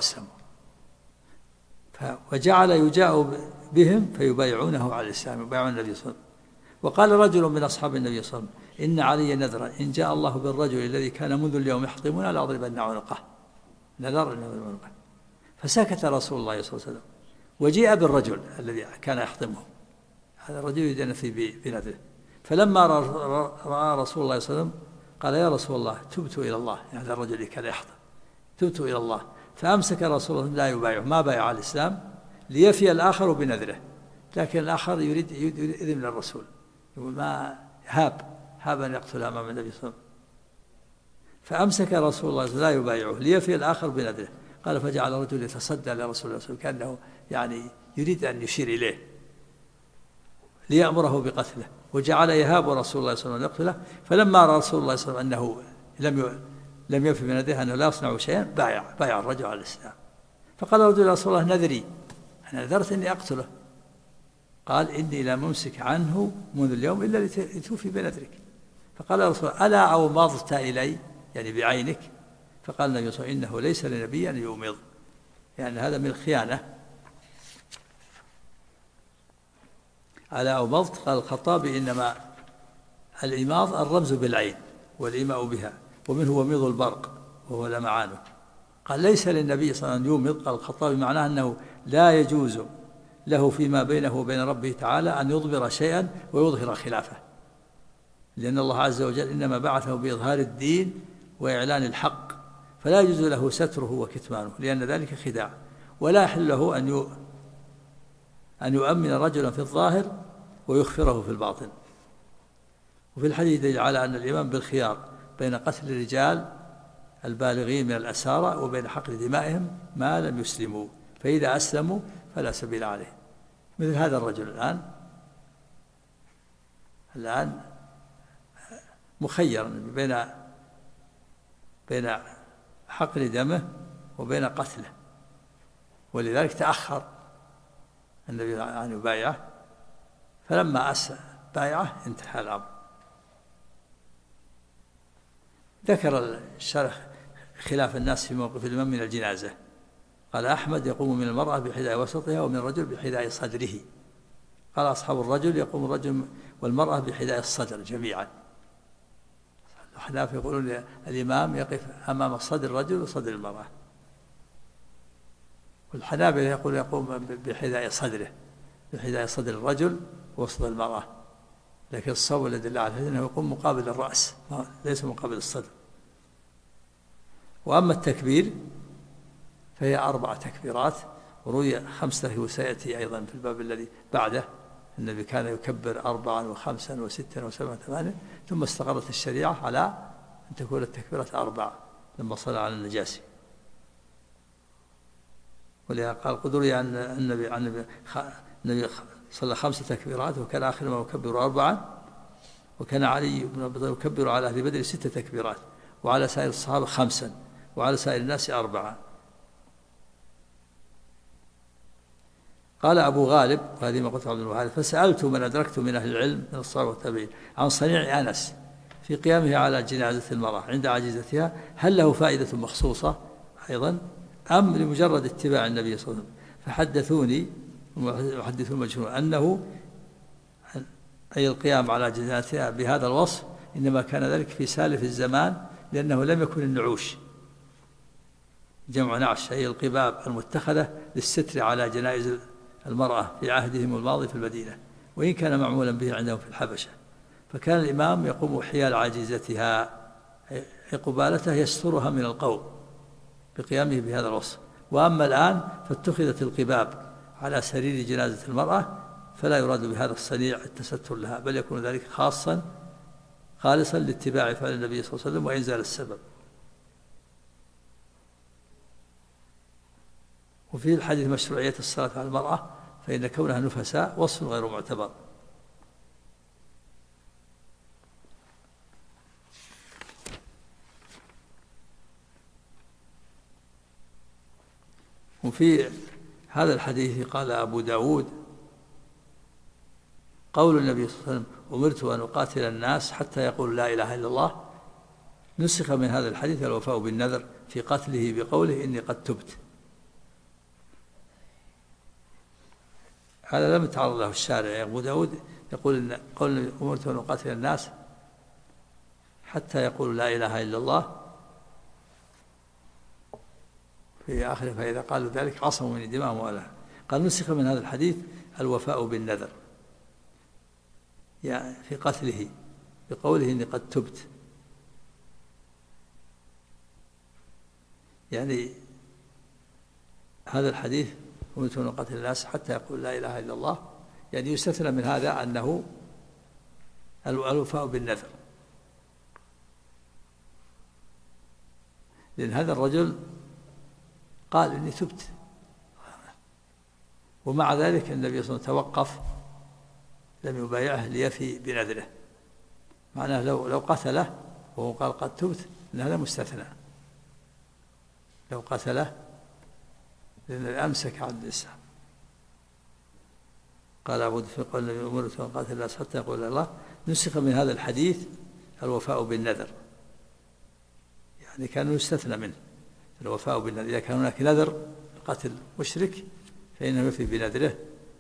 وجعل يجاء بهم فيبايعونه على الإسلام، يبايعون النبي صلى الله عليه وسلم. وقال رجل من أصحاب النبي صلى الله عليه وسلم إن علي نذرا إن جاء الله بالرجل الذي كان منذ اليوم يحطمنا لأضربن عنقه، نذر أن يضرب عنقه. فسكت رسول الله صلى الله عليه وسلم، وجيء بالرجل الذي كان يحطمه، هذا الرجل يدنفي بنذره، فلما رأى رسول الله صلى الله عليه وسلم قال يا رسول الله تبت إلى الله، يعني هذا الرجل اللي كان يحطم تبت إلى الله، فأمسك رسول الله لا يبايعه، ما بايع على الإسلام ليفي الآخر بنذره، لكن الآخر يريد إذن من الرسول، يقول ما هاب أن يقتل أمام النبي صلى الله عليه وسلم، فأمسك رسول الله لا يبايعه ليفي الآخر بنذره. قال فجعل الرجل يتصدى لرسول الله صلى الله عليه وسلم كأنه يعني يريد أن يشير إليه ليأمره بقتله، وجعل يهاب رسول الله صلى الله عليه وسلم يقتله، فلما رأى رسول الله صلى الله عليه وسلم أنه لم يفي بنذره أنه لا يصنع شيئا بايع الرجل على الإسلام. فقال الرجل يا رسول الله نذري، أنا نذرت إني أقتله. قال إني لا ممسك عنه منذ اليوم إلا لتوفي بنذرك. فقال يا رسول الله ألا عومضت إلي، يعني بعينك؟ فقال النبي صلى الله عليه وسلم إنه ليس لنبي أن يومض، يعني هذا من الخيانة. ألا عومضت؟ قال الخطابي إنما الإماض الرمز بالعين والإيماء بها، ومنه وميض البرق وهو لمعانه. قال ليس للنبي صلى الله عليه وسلم أن يومض، قال الخطابي معناه أنه لا يجوز له فيما بينه وبين ربه تعالى أن يضمر شيئا ويظهر خلافه، لأن الله عز وجل إنما بعثه بإظهار الدين وإعلان الحق، فلا يجوز له ستره وكتمانه، لأن ذلك خداع، ولا يحل له أن يؤمن رجلا في الظاهر ويخفره في الباطن. وفي الحديث دليل على أن الإمام بالخيار بين قتل الرجال البالغين من الأسارى وبين حقن دمائهم ما لم يسلموا، فإذا أسلموا فلا سبيل عليه. مثل هذا الرجل الآن مخير بين حقن دمه وبين قتله، ولذلك تأخر النبي أن يبايعه، فلما بايعه انتهى الأمر. ذكر الشرح خلاف الناس في موقف الإمام من الجنازة. قال أحمد يقوم من المرأة بحذاء وسطها ومن الرجل بحذاء صدره. قال أصحاب الرجل يقوم الرجل والمرأة بحذاء الصدر جميعا. الحناف يقولون الإمام يقف أمام صدر الرجل وصدر المرأة، والحنابلة يقوم بحذاء صدره، بحذاء صدر الرجل ووسط المرأة، لكن الصواب الذي دل على أنه يقوم مقابل الرأس ليس مقابل الصدر. وأما التكبير فهي 4 تكبيرات، وروي 5 وسيأتي أيضا في الباب الذي بعده. النبي كان يكبر 4 و5 و6 و7 و8، ثم استقرت الشريعة على أن تكون التكبيرات 4 لما صلى على النجاشي. ولهذا قال قدري عن النبي صلى 5 تكبيرات، وكان آخر ما يكبر 4، وكان علي بن أبي طالب يكبر على أهل بدر 6 تكبيرات، وعلى سائر الصحابة 5، وعلى سائر الناس 4. قال أبو غالب، وهذه ما قلت عبد الوهاب، فسألت من أدركت من أهل العلم من الصحابة والتابعين عن صنيع أنس في قيامه على جنازة المرأة عند عجيزتها، هل له فائدة مخصوصة أيضا أم لمجرد اتباع النبي صلى الله عليه وسلم؟ فحدثوني محدثون مجهول أنه أي القيام على جنازتها بهذا الوصف إنما كان ذلك في سالف الزمان، لأنه لم يكن النعوش جمع نعش، أي القباب المتخذة للستر على جنائز المرأة في عهدهم الماضي في المدينة، وإن كان معمولا به عندهم في الحبشة. فكان الإمام يقوم حيال عاجزتها أي قبالته يسترها من القوم بقيامه بهذا الوصف. وأما الآن فاتخذت القباب على سرير جنازة المرأة، فلا يراد بهذا الصنيع التستر لها، بل يكون ذلك خالصا لاتباع فعل النبي صلى الله عليه وسلم وإنزال السبب. وفي الحديث مشروعية الصلاة على المرأة، فإن كونها نفساء وصف غير معتبر. وفي هذا الحديث قال أبو داود: قول النبي صلى الله عليه وسلم: أمرت أن أقاتل الناس حتى يقول لا إله إلا الله، نسخ من هذا الحديث الوفاء بالنذر في قتله بقوله: إني قد تبت. هذا لم يتعرض له الشارع. أبو داود يقول إن قول أمرت أن أقاتل الناس حتى يقول لا إله إلا الله في آخره: فإذا قالوا ذلك عصموا من دماءهم وأموالهم. قال نسخ من هذا الحديث الوفاء بالنذر يعني في قتله بقوله: إني قد تبت. يعني هذا الحديث أمرت أن أقاتل الناس حتى يقول لا إله إلا الله، يعني يستثنى من هذا أنه الوفاء بالنذر، لأن هذا الرجل قال: إني تبت، ومع ذلك النبي صلى الله عليه وسلم توقف لم يبايعه ليفي بنذره. معناه لو قتله وهو قال قد تبت إن هذا مستثنى، لو قتله لأن أمسك عن الإسلام. قال أبو داود في قول النبي: أمرت أن أقاتل الناس حتى يقول الله، نسخ من هذا الحديث الوفاء بالنذر، يعني كان يستثنى منه الوفاء بالنذر. إذا كان هناك نذر قتل مشرك فإنه يفي بنذره،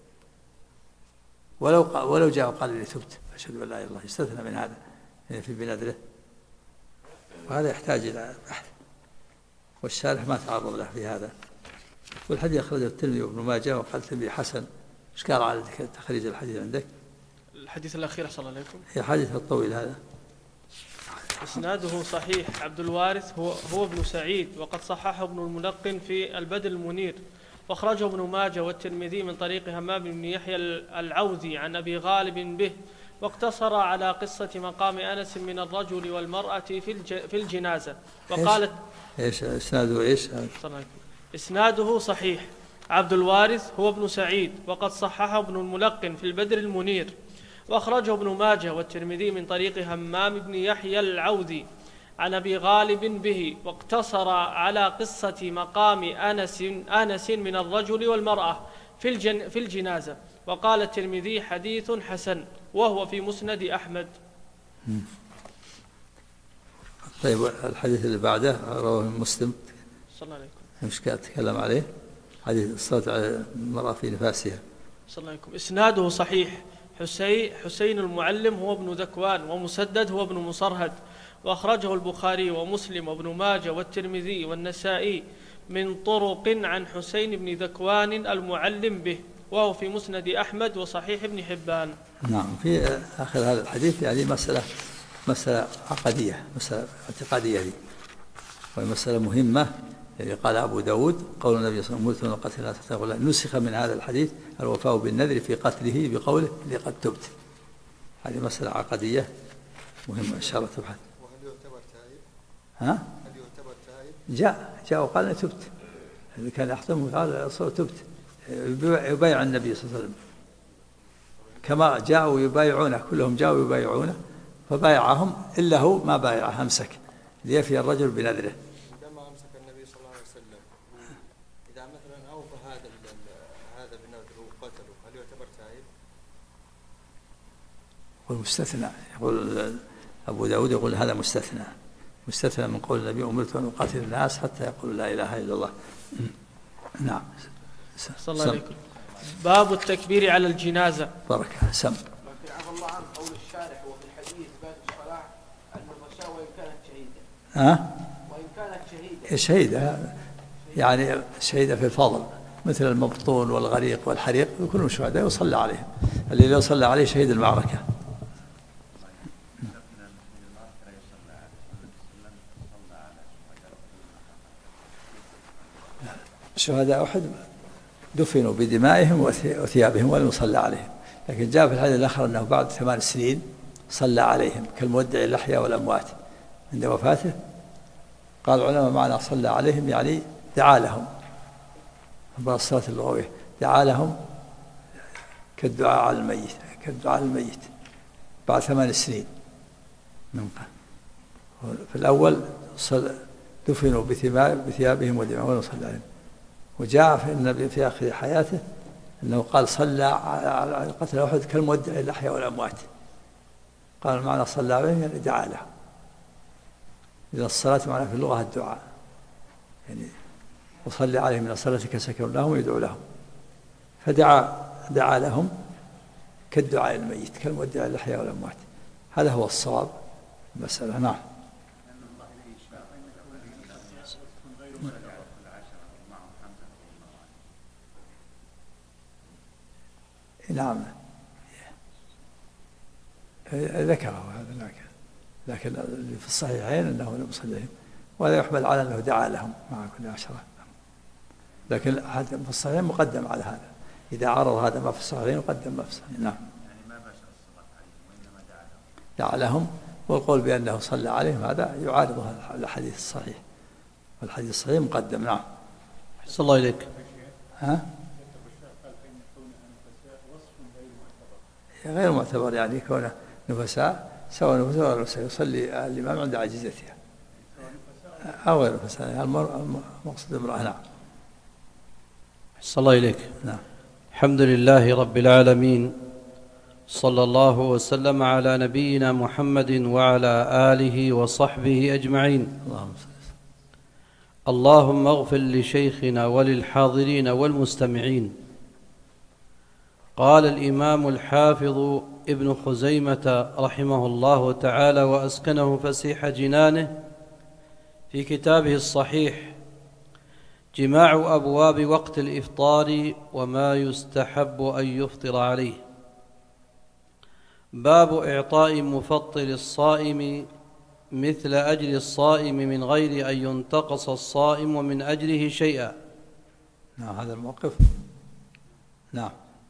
ولو جاء وقال: إني تبت أشهد أن لا إله إلا الله، يستثنى من هذا يفي بنذره. وهذا يحتاج إلى بحث، والشارح ما تعرض له في هذا. والحديث أخرجه الترمذي وابن ماجه وقال الترمذي حسن. إيش قال على تخريج الحديث عندك؟ الحديث الأخير صلى الله عليكم هي حديث الطويل هذا. إسناده صحيح. عبد الوارث هو ابن سعيد، وقد صححه ابن الملقن في البدر المنير، واخرجه ابن ماجه والترمذي من طريق همام بن يحيى العوذي عن أبي غالب به، واقتصر على قصة مقام أنس من الرجل والمرأة في الجنازة. وقالت إيش إسناده إيش؟ إسناده صحيح. عبد الوارث هو ابن سعيد، وقد صححه ابن الملقن في البدر المنير، وأخرجه ابن ماجه والترمذي من طريق همام بن يحيى العوذي عن أبي غالب به، واقتصر على قصة مقام أنس من الرجل والمرأة في الجنازة. وقال الترمذي: حديث حسن، وهو في مسند أحمد. طيب، الحديث اللي بعده رواه مسلم صلى الله عليكم، مش تكلم عليه، حديث الصلاة على المرأة في نفاسها. صلى الله عليكم. إسناده صحيح. حسين المعلم هو ابن ذكوان، ومسدد هو ابن مصرهد، وأخرجه البخاري ومسلم وابن ماجه والترمذي والنسائي من طرق عن حسين بن ذكوان المعلم به، وهو في مسند أحمد وصحيح ابن حبان. نعم. في آخر هذا الحديث يعني مسألة عقدية، مسألة اعتقادية دي، وهي مسألة مهمة. يعني قال أبو داود: قول النبي صلى الله عليه وسلم: أمرت أن أقاتل الناس حتى يقول لا، نسخ من هذا الحديث الوفاء بالنذر في قتله بقوله: إني قد تبت. هذه مسألة عقدية مهمة إن شاء الله تبحث. وهل يعتبر تائب؟ ها؟ هل يعتبر تائب؟ جاء وقال: أنا تبت. إذا كان يحتمل قال: تبت، يبايع النبي صلى الله عليه وسلم كما جاءوا يبايعونه، كلهم جاءوا يبايعونه فبايعهم إلا هو ما بايعه، أمسك ليفي الرجل بنذره. عندما أمسك النبي صلى الله عليه وسلم، إذا مثلا أوفى هذا بالنذر وقتله، هل يعتبر تائب؟ والمستثنى يقول أبو داود يقول هذا مستثنى من قول النبي: أمرت أن أقاتل الناس حتى يقول لا إله إلا الله. نعم. صلى الله عليكم. باب التكبير على الجنازة. بركة. سم. عفى الله عنه قول الشارح وفي الحديث بعد الصلاة أن الرشاة وإن كانت شهيدة. وإن كانت شهيدة يعني شهيدة في الفضل، مثل المبطون والغريق والحريق كلهم شهداء، يصلى عليهم. اللي لو صلى عليه شهيد المعركة. شهداء أحد دفنوا بدمائهم وثيابهم ولم يصلى عليهم، لكن جاء في الحديث الآخر أنه بعد 8 سنين صلى عليهم كالمودع الأحياء والأموات عند وفاته. قال العلماء معنى صلى عليهم يعني دعا لهم، بعض الصلاة اللغوية دعا لهم كالدعاء على الميت، كالدعاء على الميت بعد 8 سنين من قبل. في الأول دفنوا بثيابهم ودمائهم ولم يصلى عليهم. وجاء في النبي في آخر حياته أنه قال صلى على قتل أحد كالمودع الأحياء والأموات. قال المعنى صلى عليهم يعني دعا لهم. إذا الصلاة معنى في اللغة الدعاء، يعني وصلي عليهم من صلاتك سكن لهم ويدعو لهم، فدعا لهم كالدعاء الميت كالمودع الأحياء والأموات. هذا هو الصواب المسألة. نعم. نعم ذكره هذا، لكن في الصحيحين أنه لم يصلي عليهم، ولا يحمل على أنه دعا لهم مع كل 10. لكن في الصحيحين مقدم على هذا، إذا عرض هذا ما في الصحيحين يقدم ما في الصحيحين. نعم. يعني ما باشر الصلاة عليهم وإنما دعا لهم، والقول بأنه صلى عليهم هذا يعارض الحديث الصحيح، والحديث الصحيح مقدم. نعم. أحسن الله إليك. غير معتبر، يعني كونه نفساء سواء نفساء ولا نفساء يصلي الإمام عند عجزتها أو غير نفساء، المقصود امرأة. نعم. أحسن الله إليك. نعم. الحمد لله رب العالمين، صلى الله وسلم على نبينا محمد وعلى آله وصحبه أجمعين. اللهم اغفر لشيخنا وللحاضرين والمستمعين. قال الإمام الحافظ ابن خزيمة رحمه الله تعالى وأسكنه فسيح جنانه في كتابه الصحيح جماع أبواب وقت الإفطار وما يستحب أن يفطر عليه. باب إعطاء مفطر الصائم مثل أجر الصائم من غير أن ينتقص الصائم ومن أجره شيئا. نعم هذا الموقف. نعم.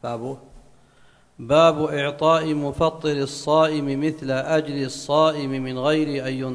باب إعطاء مفطر الصائم مثل أجر الصائم من غير أن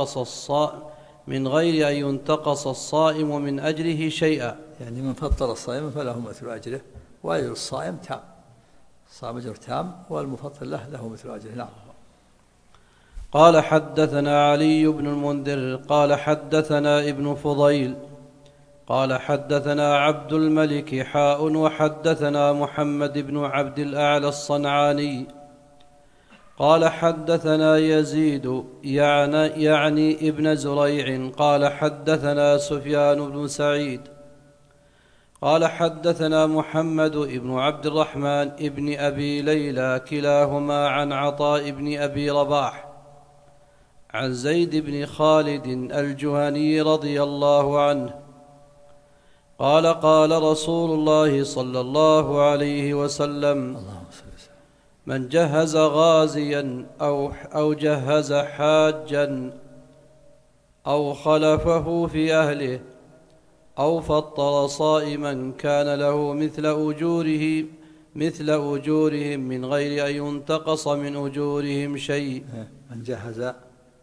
ينتقص الصائم ومن أجره شيئا. يعني من فطر الصائم فله مثل أجره، وأجر الصائم تام، صام أجر تام، والمفطر له مثل أجره. نعم. قال حدثنا علي بن المنذر قال حدثنا ابن فضيل قال حدثنا عبد الملك وحدثنا محمد بن عبد الأعلى الصنعاني قال حدثنا يزيد يعني ابن زريع قال حدثنا سفيان بن سعيد قال حدثنا محمد بن عبد الرحمن ابن أبي ليلى كلاهما عن عطاء بن أبي رباح عن زيد بن خالد الجهني رضي الله عنه قال قال رسول الله صلى الله عليه وسلم: من جهز غازيا أو جهز حاجا أو خلفه في أهله أو فطر صائما كان له مثل أجورهم من غير أن ينتقص من أجورهم شيء. من جهز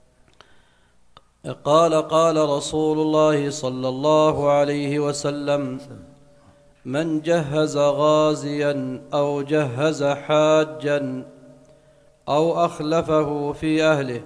قال رسول الله صلى الله عليه وسلم: من جهز غازيا أو جهز حاجا أو أخلفه في أهله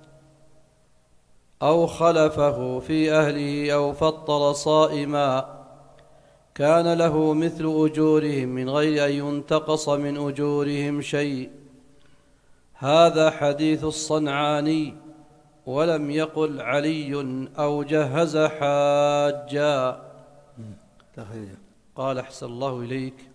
أو خلفه في أهله أو فطر صائما كان له مثل أجورهم من غير أن ينتقص من أجورهم شيء. هذا حديث الصنعاني، ولم يقل علي أو جهز حاجا. قال أحسن الله إليك: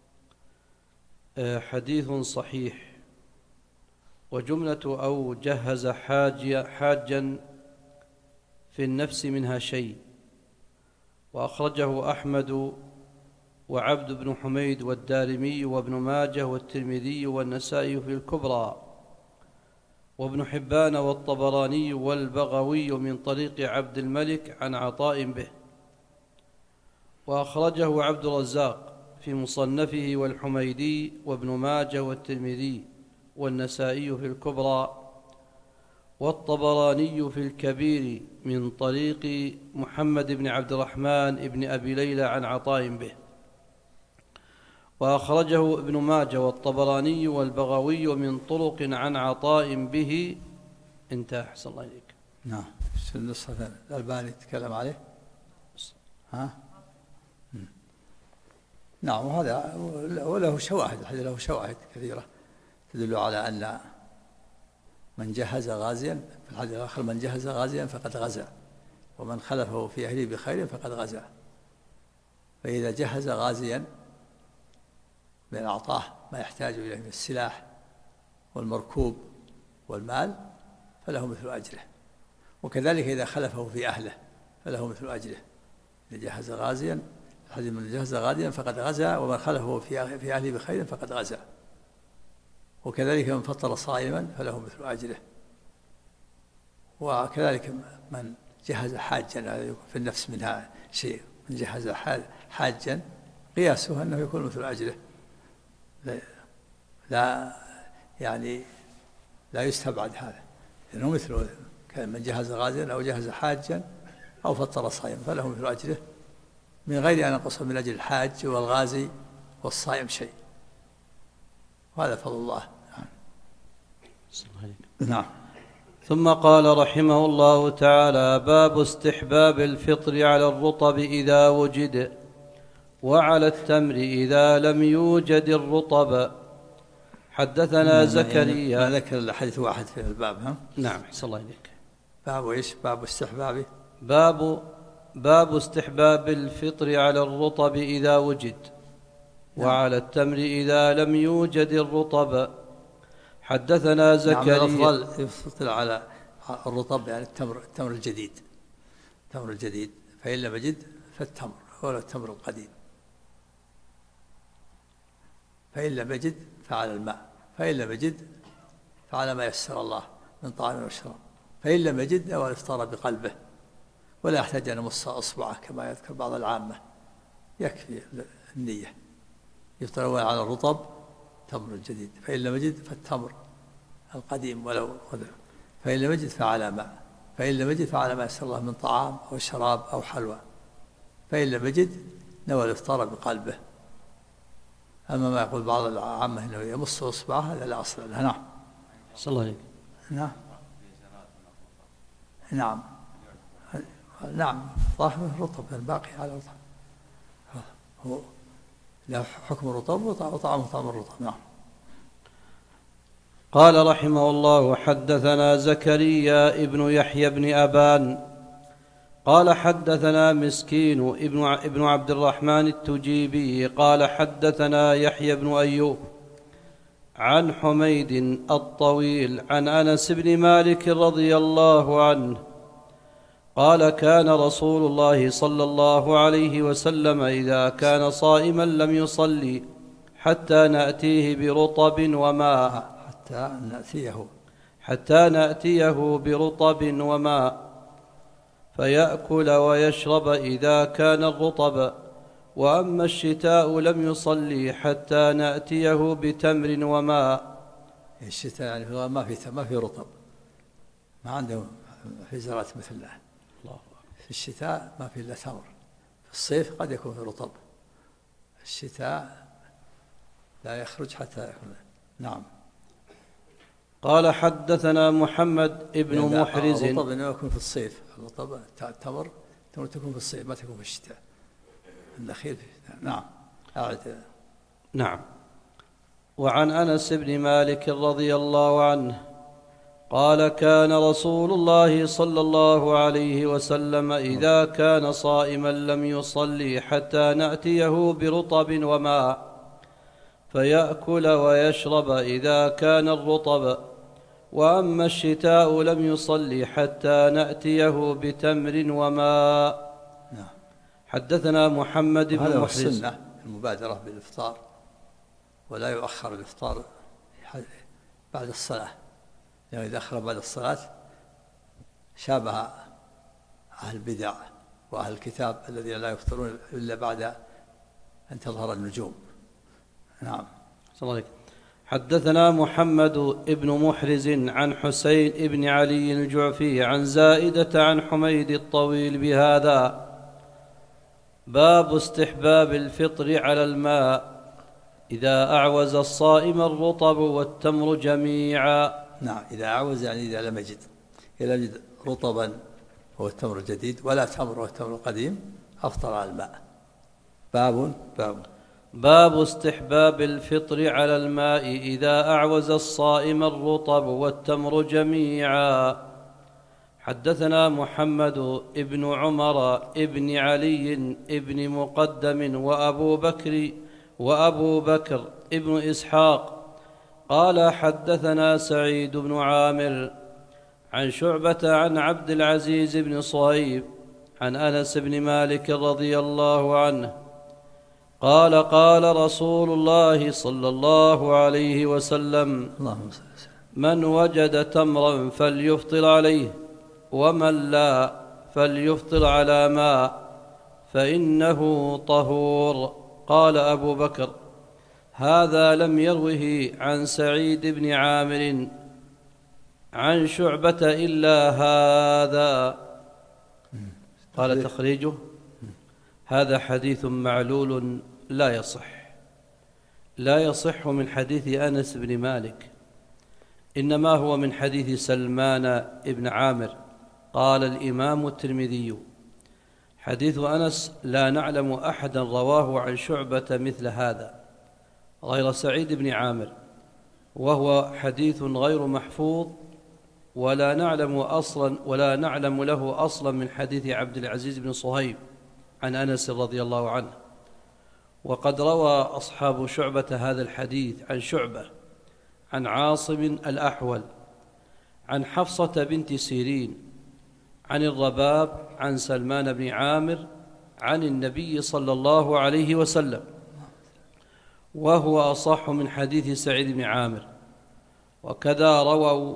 حديث صحيح، وجملة أو جهز حاجا في النفس منها شيء، وأخرجه أحمد وعبد بن حميد والدارمي وابن ماجه والترمذي والنسائي في الكبرى، وابن حبان والطبراني والبغوي من طريق عبد الملك عن عطاء به. وأخرجه عبد الرزاق في مصنفه والحميدي وابن ماجه والترمذي والنسائي في الكبرى والطبراني في الكبير من طريق محمد بن عبد الرحمن بن أبي ليلى عن عطاء به. وأخرجه ابن ماجه والطبراني والبغوي من طرق عن عطاء به. انتهى. أحسن الله إليك. نعم. النسخة الألباني تكلم عليه. ها؟ نعم. وهذا وله شواهد، الحديث له شواهد كثيرة تدل على أن من جهز غازيا، في الحديث الآخر من جهز غازيا فقد غزا، ومن خلفه في أهله بخير فقد غزا. فإذا جهز غازيا بأن أعطاه ما يحتاج إليه من السلاح والمركوب والمال فله مثل أجره، وكذلك إذا خلفه في أهله فله مثل أجره. إذا جهز غازيا، الحديث من جهز غازيا فقد غزا، ومن خلفه في أهله بخير فقد غزا. وكذلك من فطر صائما فله مثل أجره. وكذلك من جهز حاجا، في النفس منها شيء، من جهز حاجا قياسه أنه يكون مثل أجره، لا يعني لا يستبعد هذا، لأنه مثل من جهز غازيا أو جهز حاجا أو فطر صائما فله مثل أجره، من غير أن ينقص من أجل الحاج والغازي والصائم شيء. وهذا فضل الله. نعم. ثم قال رحمه الله تعالى: باب استحباب الفطر على الرطب إذا وجد، وعلى التمر إذا لم يوجد الرطب. حدثنا زكريا. ما ذكر إلا حديث واحد في الباب. ها؟ نعم. أحسن الله إليك. باب إيش؟ باب استحبابه. باب استحباب الفطر على الرطب إذا وجد، وعلى التمر إذا لم يوجد الرطب. حدثنا زكريا. الأفضل يفطر على الرطب، يعني التمر الجديد، التمر الجديد، فإن لم يجد فالتمر ولا التمر القديم. فإن لم يجد فعلى الماء، فإن لم يجد فعلى ما يسر الله من طعام وشراب. فإن لم يجد أو الإفطار بقلبه، ولا يحتاج أن يمص أصبعه كما يذكر بعض العامة، يكفي النية. يفطر أولا على الرطب تمر الجديد، فإن لم يجد فالتمر القديم ولو قدر، فإن لم يجد فعلى ماء، فإن لم يجد فعلى ما يسر الله من طعام أو شراب أو حلوى. فإن لم يجد نوى الإفطار بقلبه. أما ما يقول بعض العامة أنه يمص أصبعه هذا لا أصل له. نعم. صلى الله عليه. نعم. نعم. نعم. ظاهر الرطب الباقي على الرطب، هو له حكم الرطب وطعمه طعم الرطب. نعم. قال رحمه الله: حدثنا زكريا ابن يحيى بن أبان قال حدثنا مسكين ابن عبد الرحمن التجيبي قال حدثنا يحيى بن أيوب عن حميد الطويل عن أنس بن مالك رضي الله عنه قال: كان رسول الله صلى الله عليه وسلم إذا كان صائما لم يصلي حتى نأتيه برطب وماء، حتى نأتيه برطب وماء، فيأكل ويشرب إذا كان الرطب، وأما الشتاء لم يصلي حتى نأتيه بتمر وماء. الشتاء يعني ما في رطب، ما عنده في زراعة مثل الله. في الشتاء ما في إلا تمر، في الصيف قد يكون في رطب، الشتاء لا يخرج حتى يأكل. نعم. قال حدثنا محمد ابن محرز. الرطب إنه يكون في الصيف، الرطب التمر تكون في الصيف ما تكون في الشتاء، النخيل في الشتاء. نعم. نعم. وعن أنس بن مالك رضي الله عنه قال: كان رسول الله صلى الله عليه وسلم إذا كان صائما لم يصلي حتى نأتيه برطب وماء، فيأكل ويشرب إذا كان الرطب، وأما الشتاء لم يصلي حتى نأتيه بتمر وماء. حدثنا محمد بن محرز. هذا السنة المبادرة بالإفطار، ولا يؤخر الإفطار بعد الصلاة، لأنه إذا أخر بعد الصلاة شابه أهل البدع وأهل الكتاب الذين لا يفطرون إلا بعد أن تظهر النجوم. نعم. صلى الله عليه. حدثنا محمد بن محرز عن حسين بن علي الجعفي عن زائدة عن حميد الطويل بهذا: باب استحباب الفطر على الماء إذا أعوز الصائم الرطب والتمر جميعا. نعم، إذا أعوز يعني إذا لم يجد رطبا هو التمر الجديد ولا تمر هو التمر القديم أفطر على الماء. باب استحباب الفطر على الماء إذا أعوز الصائم الرطب والتمر جميعا. حدثنا محمد بن عمر بن علي بن مقدم وأبو بكر ابن إسحاق قال حدثنا سعيد بن عامر عن شعبة عن عبد العزيز بن صهيب عن أنس بن مالك رضي الله عنه قال: قال رسول الله صلى الله عليه وسلم: من وجد تمرا فليفطر عليه، ومن لا فليفطر على ماء، فإنه طهور. قال أبو بكر: هذا لم يروه عن سعيد بن عامر عن شعبة إلا هذا. قال تخريجه: هذا حديث معلول لا يصح من حديث أنس بن مالك، إنما هو من حديث سلمان بن عامر. قال الإمام الترمذي: حديث أنس لا نعلم أحدا رواه عن شعبة مثل هذا غير سعيد بن عامر، وهو حديث غير محفوظ، ولا نعلم له أصلا من حديث عبد العزيز بن صهيب عن أنس رضي الله عنه. وقد روى أصحاب شعبة هذا الحديث عن شعبة عن عاصم الأحول عن حفصة بنت سيرين عن الرباب عن سلمان بن عامر عن النبي صلى الله عليه وسلم، وهو أصح من حديث سعيد بن عامر. وكذا رووا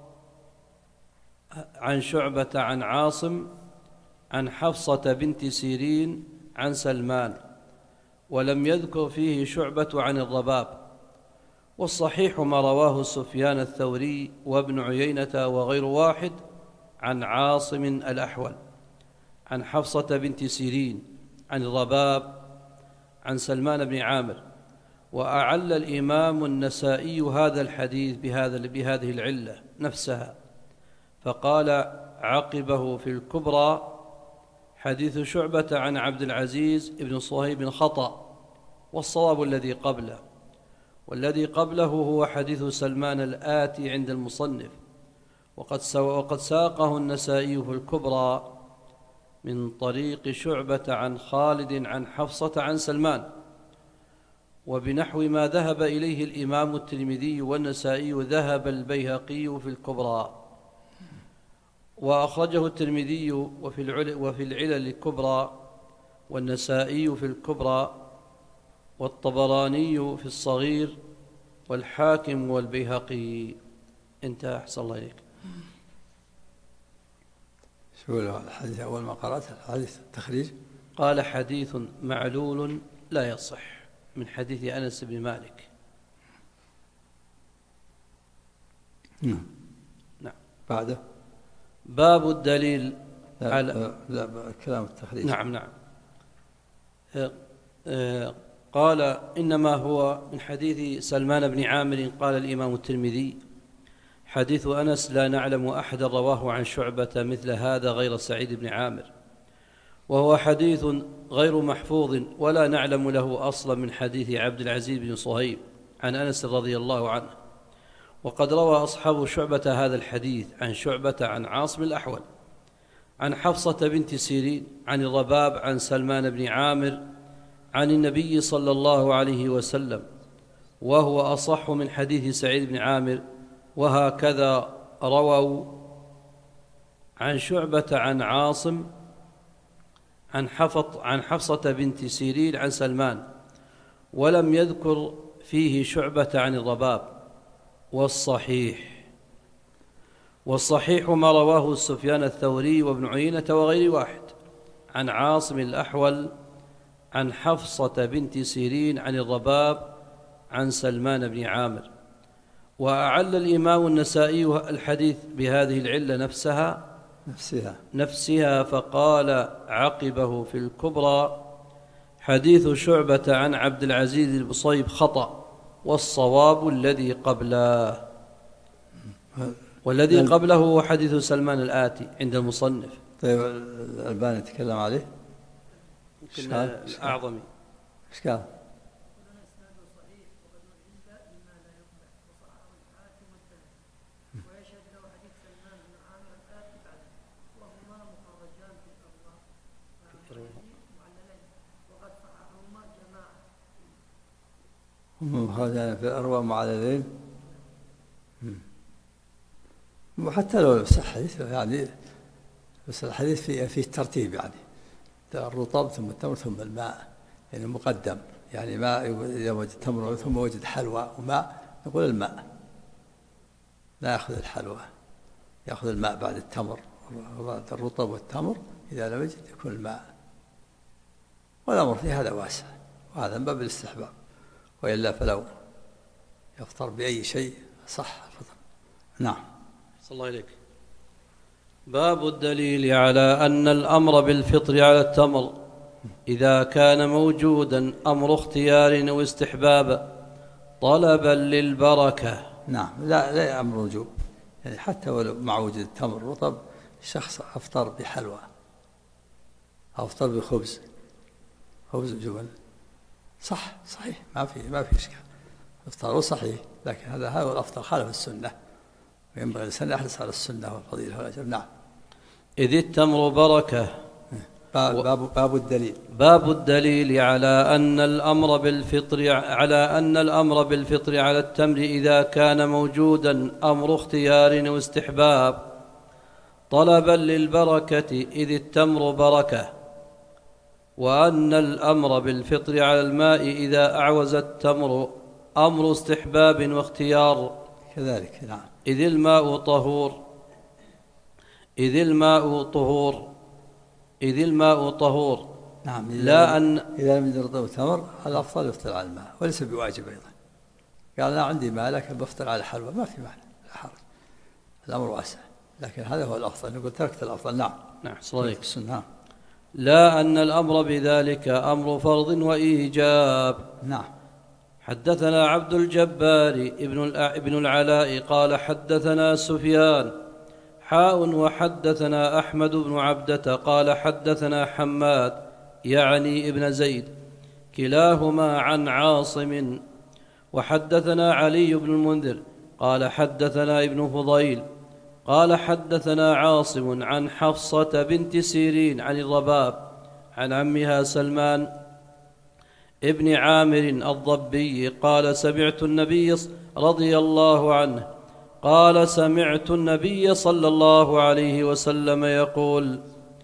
عن شعبة عن عاصم عن حفصة بنت سيرين عن سلمان، ولم يذكر فيه شعبة عن الرباب. والصحيح ما رواه سفيان الثوري وابن عيينة وغير واحد عن عاصم الأحول عن حفصة بنت سيرين عن الرباب عن سلمان بن عامر. وأعل الإمام النسائي هذا الحديث بهذه العلة نفسها، فقال عقبه في الكبرى: حديث شعبة عن عبد العزيز بن صهيب خطأ، والصواب الذي قبله، والذي قبله هو حديث سلمان الآتي عند المصنف. وقد ساقه النسائي في الكبرى من طريق شعبة عن خالد عن حفصة عن سلمان، وبنحو ما ذهب إليه الإمام الترمذي والنسائي ذهب البيهقي في الكبرى. وأخرجه الترمذي وفي العلل الكبرى، والنسائي في الكبرى، والطبراني في الصغير، والحاكم والبيهقي. انتهى. أحسن الله إليك. شو الحديث أول ما قرأت الحديث التخريج؟ قال: حديث معلول لا يصح من حديث أنس بن مالك. نعم. بعده باب الدليل على كلام التخريج. نعم. قال: إنما هو من حديث سلمان بن عامر. قال الإمام الترمذي: حديث أنس لا نعلم أحدا رواه عن شعبة مثل هذا غير سعيد بن عامر، وهو حديث غير محفوظ، ولا نعلم له أصلا من حديث عبد العزيز بن صهيب عن أنس رضي الله عنه. وقد روى أصحاب شعبة هذا الحديث عن شعبة عن عاصم الأحول عن حفصة بنت سيرين عن الرباب عن سلمان بن عامر عن النبي صلى الله عليه وسلم، وهو أصح من حديث سعيد بن عامر. وهكذا رووا عن شعبة عن عاصم عن حفصة بنت سيرين عن سلمان، ولم يذكر فيه شعبة عن الرباب. والصحيح ما رواه سفيان الثوري وابن عيينة وغير واحد عن عاصم الأحول عن حفصة بنت سيرين عن الرباب عن سلمان بن عامر. وأعل الإمام النسائي الحديث بهذه العلة نفسها فقال عقبه في الكبرى: حديث شعبة عن عبد العزيز البصيب خطأ، والصواب الذي قبله. والذي قبله هو حديث سلمان الآتي عند المصنف. طيب الألباني تكلم عليه؟ يمكن الأعظمي. إيش قال؟ هذا في الأروى معللين. وحتى لو بس الحديث يعني بس الحديث فيه ترتيب، يعني الرطب ثم التمر ثم الماء، يعني مقدم، يعني ماء إذا وجد تمر ثم وجد حلوى وماء نقول الماء، لا يأخذ الحلوى، يأخذ الماء بعد التمر، الرطب والتمر إذا لم يجد يكون الماء. والأمر في هذا واسع، وهذا من باب الاستحباب، وإلا فلو يفطر بأي شيء صح الفطر. نعم. صلى الله عليك. باب الدليل على أن الأمر بالفطر على التمر إذا كان موجودا أمر اختيار أو استحباب طلبا للبركة. نعم، لا أمر وجوب، يعني حتى ولو مع وجود التمر رطب، الشخص أفطر بحلوى أو أفطر بخبز، خبز وجبن، صحيح، ما في إشكال، إفطاره صحيح، لكن هذا هو الأفضل خالف السنة، وينبغي الإنسان يحرص على السنة والفضيلة والأجر. نعم. إذ التمر بركة. باب الدليل على أن الأمر بالفطر على التمر إذا كان موجودا أمر اختيار واستحباب طلبا للبركة إذ التمر بركة، وأن الأمر بالفطر على الماء إذا أعوز التمر أمر استحباب واختيار كذلك. نعم. إذ الماء طهور. نعم. إذا لم يجد رطب التمر الأفضل يفطر على الماء، وليس بواجب أيضا. قال أنا عندي ماء لكن بفطر على حلوى، ما في معنى، لا حرج، الأمر واسع، لكن هذا هو الأفضل، نقول تركت الأفضل. نعم. صحيح. السنة. لا أن الأمر بذلك أمر فرض وإيجاب. نعم. حدثنا عبد الجبار ابن العلاء قال حدثنا سفيان وحدثنا أحمد بن عبدة قال حدثنا حماد يعني ابن زيد كلاهما عن عاصم، وحدثنا علي بن المنذر قال حدثنا ابن فضيل قال حدثنا عاصم عن حفصة بنت سيرين عن الرباب عن عمها سلمان ابن عامر الضبي قال سمعت النبي رضي الله عنه قال سمعت النبي صلى الله عليه وسلم يقول: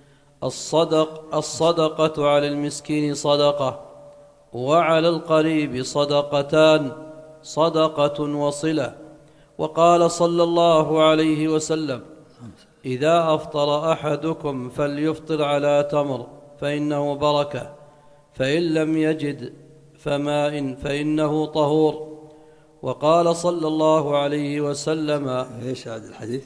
الصدقة على المسكين صدقة، وعلى القريب صدقتان، صدقة وصلة. وقال صلى الله عليه وسلم: إذا أفطر أحدكم فليفطر على تمر فإنه بركة، فإن لم يجد فماء فإنه طهور. وقال صلى الله عليه وسلم: ايش هذا الحديث؟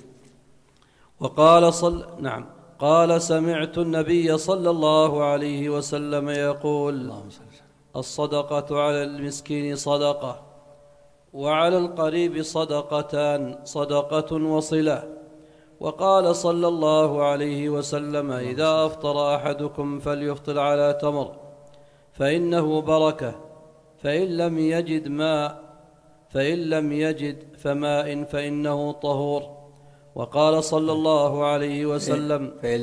قال سمعت النبي صلى الله عليه وسلم يقول: الصدقة على المسكين صدقة، وعلى القريب صدقتان، صدقة وصلة. وقال صلى الله عليه وسلم: إذا أفطر أحدكم فليفطر على تمر فإنه بركة، فإن لم يجد فماء فإنه طهور. وقال صلى الله عليه وسلم: فإن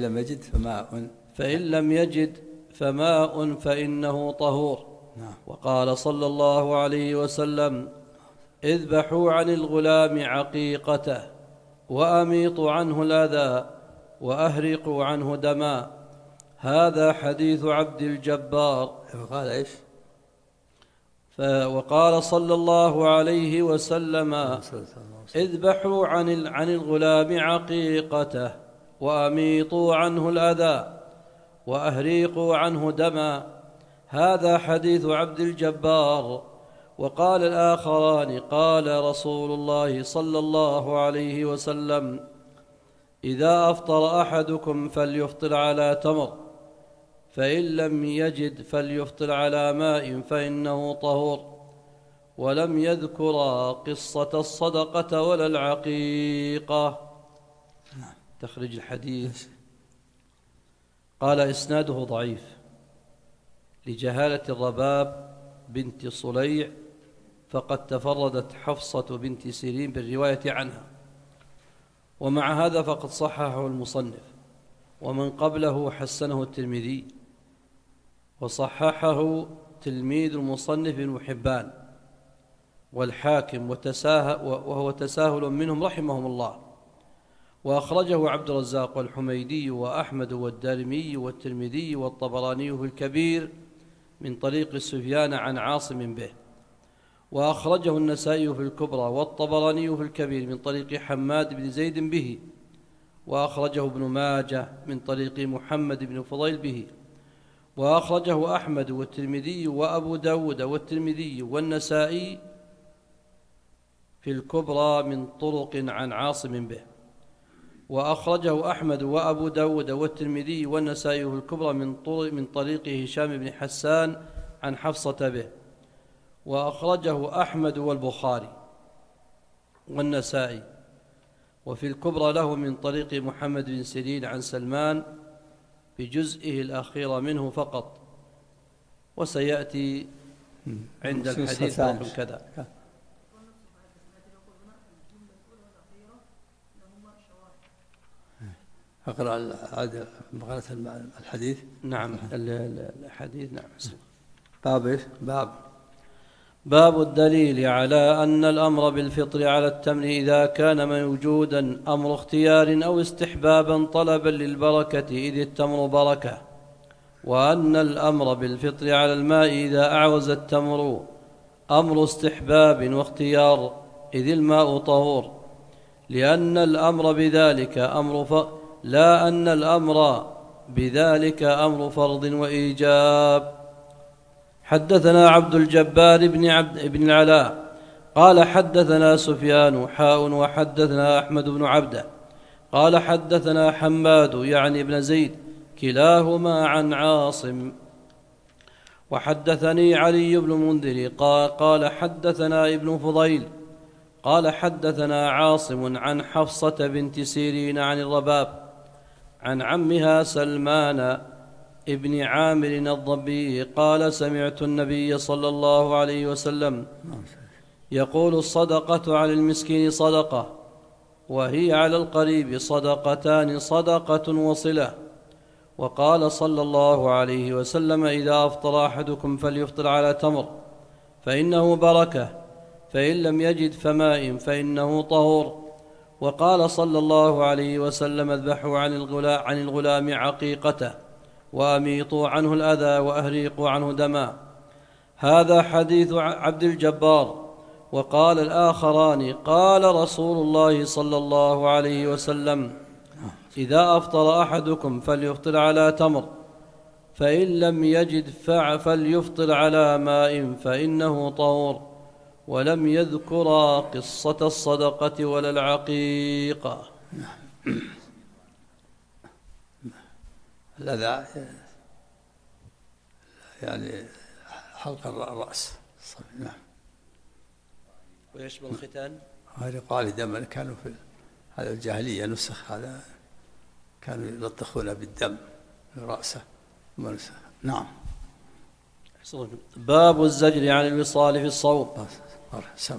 لم يجد فماء فإنه طهور. وقال صلى الله عليه وسلم: اذبحوا عن الغلام عقيقته، وأميطوا عنه الأذى، وأهرقوا عنه دما. هذا حديث عبد الجبار. قال إيش؟ وقال صلى الله عليه وسلم: اذبحوا عن الغلام عقيقته، وأميطوا عنه الأذى، وأهريقوا عنه دما. هذا حديث عبد الجبار. وقال الآخران قال رسول الله صلى الله عليه وسلم: إذا أفطر أحدكم فليفطر على تمر، فإن لم يجد فليفطر على ماء فإنه طهور. ولم يذكر قصة الصدقة ولا العقيقة. تخرج الحديث. قال: إسناده ضعيف لجهالة الرباب بنت صليع، فقد تفردت حفصة بنت سيرين بالرواية عنها، ومع هذا فقد صححه المصنف، ومن قبله حسنه الترمذي، وصححه تلميذ المصنف ابن حبان والحاكم، وهو تساهل منهم رحمهم الله. وأخرجه عبد الرزاق والحميدي وأحمد والدارمي والترمذي والطبراني في الكبير من طريق سفيان عن عاصم به. وأخرجه النسائي في الكبرى والطبراني في الكبير من طريق حماد بن زيد به. وأخرجه ابن ماجه من طريق محمد بن فضيل به. وأخرجه أحمد والترمذي وأبو داود والترمذي والنسائي في الكبرى من طرق عن عاصم به. وأخرجه أحمد وأبو داود والترمذي والنسائي في الكبرى من طريق هشام بن حسان عن حفصة به. وأخرجه أحمد والبخاري والنسائي، وفي الكبرى له من طريق محمد بن سيرين عن سلمان بجزئه الأخير منه فقط. وسيأتي عند الحديث كذا. أقرأ بقرة الحديث. نعم الحديث. نعم. باب الدليل على أن الأمر بالفطر على التمر إذا كان موجودا أمر اختيار أو استحبابا طلبا للبركة إذ التمر بركة، وأن الأمر بالفطر على الماء إذا أعوز التمر أمر استحباب واختيار إذ الماء طهور، لأن الأمر بذلك لا أن الأمر بذلك أمر فرض وإيجاب. حدثنا عبد الجبار بن العلاء قال حدثنا سفيان وحدثنا أحمد بن عبده قال حدثنا حماد يعني بن زيد كلاهما عن عاصم. وحدثني علي بن منذر قال حدثنا ابن فضيل قال حدثنا عاصم عن حفصة بنت سيرين عن الرباب عن عمها سلمان ابن عامر الضبي قال سمعت النبي صلى الله عليه وسلم يقول الصدقة على المسكين صدقة، وهي على القريب صدقتان، صدقة وصلة. وقال صلى الله عليه وسلم إذا أفطر أحدكم فليفطر على تمر فإنه بركة، فإن لم يجد فماء فإنه طهور. وقال صلى الله عليه وسلم اذبحوا عن الغلام عقيقته وأميطوا عنه الأذى وأهريقوا عنه دما. هذا حديث عبد الجبار. وقال الآخران قال رسول الله صلى الله عليه وسلم إذا أفطر أحدكم فليفطر على تمر، فإن لم يجد فليفطر على ماء فإنه طهور. ولم يذكر قصة الصدقة ولا العقيقة. الأذى يعني حلق الرأس. نعم. ويشمل الختان. هذا قال دم، كانوا في هذا الجاهلية نسخ، هذا كانوا يلطخون بالدم رأسه. نعم. باب الزجر عن الوصال في الصوم. سم.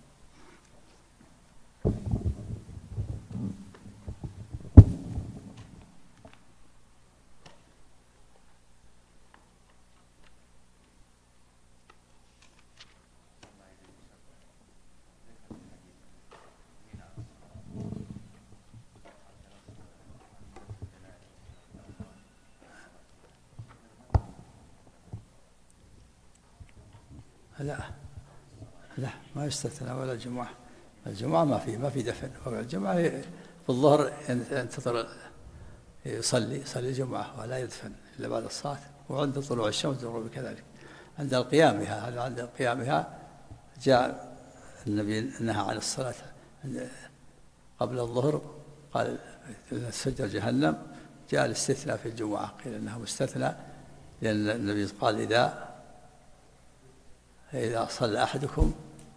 لا ما يستثنى ولا الجمعة. الجمعة ما في دفن. الجمعة في الظهر ينتظر يصلي الجمعة ولا يدفن. إلا بعد الصلاة، وعند طلوع الشمس والغروب كذلك. عند قيامها، هذا عند قيامها جاء النبي نهى عن الصلاة قبل الظهر، قال سجر جهنم. جاء الاستثناء في الجمعة، قيل أنه مستثنى لأن النبي قال إذا صلى أحدكم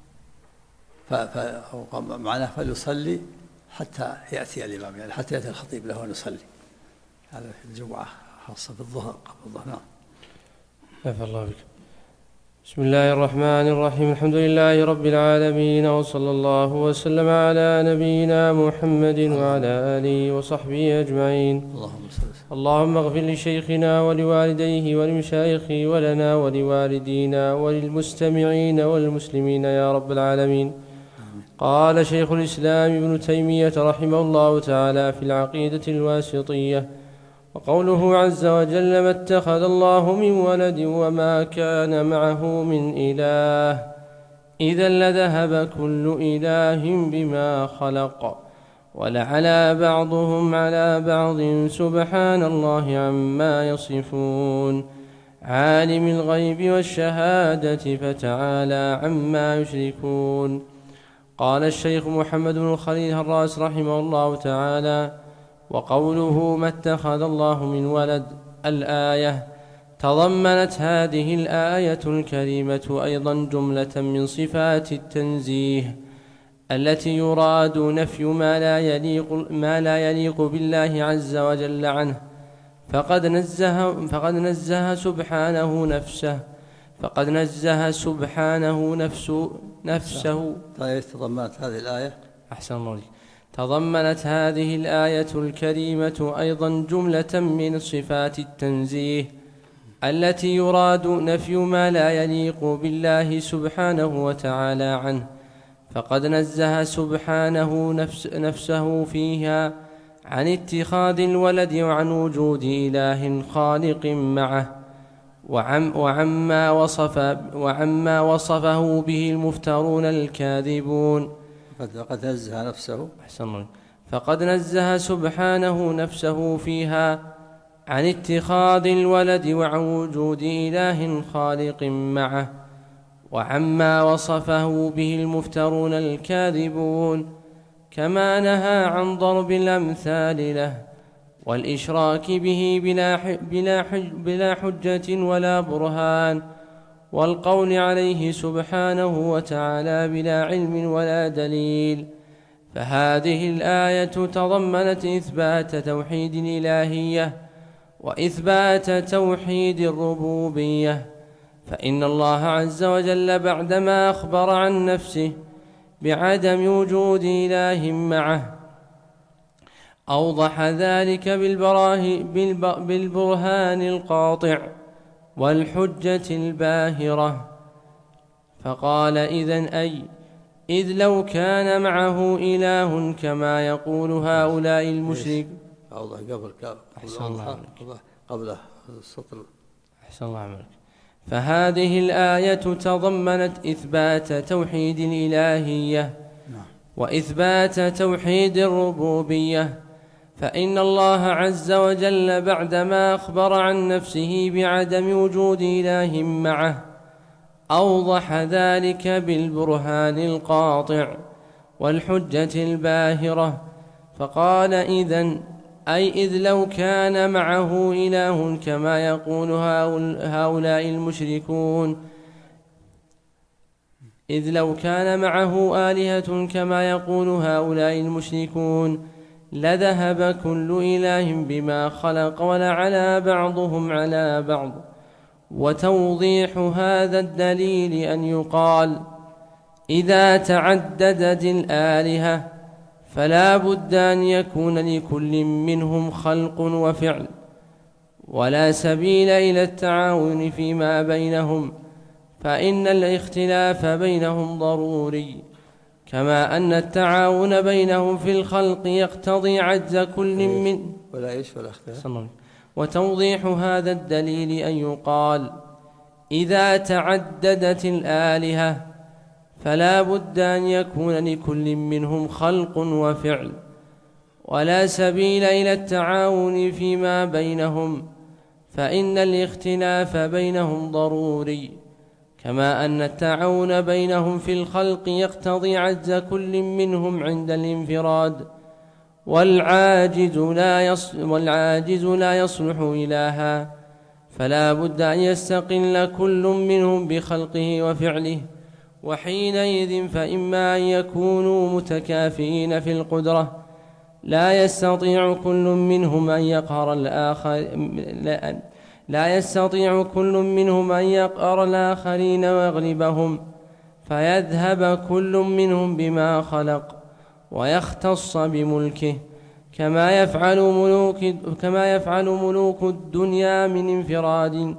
معناه فليصلي حتى يأتي الإمام، يعني حتى يأتي الخطيب له ونصلي. هذا في الجمعة خاصة في الظهر قبل الظهر. نعم. عفا الله بك. بسم الله الرحمن الرحيم. الحمد لله رب العالمين، وصلى الله وسلم على نبينا محمد وعلى آله وصحبه أجمعين. اللهم اغفر لشيخنا ولوالديه ولمشايخه ولنا ولوالدينا وللمستمعين والمسلمين يا رب العالمين. قال شيخ الإسلام ابن تيمية رحمه الله تعالى في العقيدة الواسطية: وقوله عز وجل: ما اتخذ الله من ولد وما كان معه من إله إذا لذهب كل إله بما خلق ولعلى بعضهم على بعض سبحان الله عما يصفون عالم الغيب والشهادة فتعالى عما يشركون. قال الشيخ محمد بن خليل هراس رحمه الله تعالى: وقوله ما اتخذ الله من ولد الآية تضمنت هذه الآية الكريمة أيضا جملة من صفات التنزيه التي يراد نفي ما لا يليق بالله عز وجل عنه، فقد نزه سبحانه نفسه. تضمنت هذه الآية أحسن الله. تضمنت هذه الآية الكريمة أيضا جملة من صفات التنزيه التي يراد نفي ما لا يليق بالله سبحانه وتعالى عنه، فقد نزه سبحانه نفسه فيها عن اتخاذ الولد وعن وجود إله خالق معه، وعما وصفه به المفترون الكاذبون. فقد نزه نفسه. فقد نزه سبحانه نفسه فيها عن اتخاذ الولد وعن وجود إله خالق معه، وعما وصفه به المفترون الكاذبون، كما نهى عن ضرب الأمثال له والإشراك به بلا حجة ولا برهان، والقول عليه سبحانه وتعالى بلا علم ولا دليل. فهذه الآية تضمنت إثبات توحيد الإلهية وإثبات توحيد الربوبية، فإن الله عز وجل بعدما أخبر عن نفسه بعدم وجود إله معه أوضح ذلك بالبرهان القاطع والحجة الباهرة، فقال: إذ لو كان معه إله كما يقول هؤلاء المشركون. أوضح قبل السطر. أحسن الله عملك. فهذه الآية تضمنت إثبات توحيد الإلهية وإثبات توحيد الربوبية، فإن الله عز وجل بعدما أخبر عن نفسه بعدم وجود إله معه أوضح ذلك بالبرهان القاطع والحجة الباهرة، فقال: إذ لو كان معه إله كما يقول هؤلاء المشركون، إذ لو كان معه آلهة كما يقول هؤلاء المشركون لذهب كل إله بما خلق ولعلى بعضهم على بعض. وتوضيح هذا الدليل أن يقال: إذا تعددت الآلهة فلا بد أن يكون لكل منهم خلق وفعل، ولا سبيل إلى التعاون فيما بينهم، فإن الاختلاف بينهم ضروري، كما أن التعاون بينهم في الخلق يقتضي عجز كل من ولا اختلاف. وتوضيح هذا الدليل أن يقال: إذا تعددت الآلهة فلا بد أن يكون لكل منهم خلق وفعل، ولا سبيل إلى التعاون فيما بينهم، فإن الاختلاف بينهم ضروري، كما أن التعاون بينهم في الخلق يقتضي عجز كل منهم عند الانفراد، والعاجز لا يصلح إلها، فلا بد أن يستقل كل منهم بخلقه وفعله، وحينئذ فإما أن يكونوا متكافئين في القدرة، لا يستطيع كل منهم أن يقهر الآخرين ويغلبهم، فيذهب كل منهم بما خلق ويختص بملكه، كما يفعل ملوك الدنيا من انفراد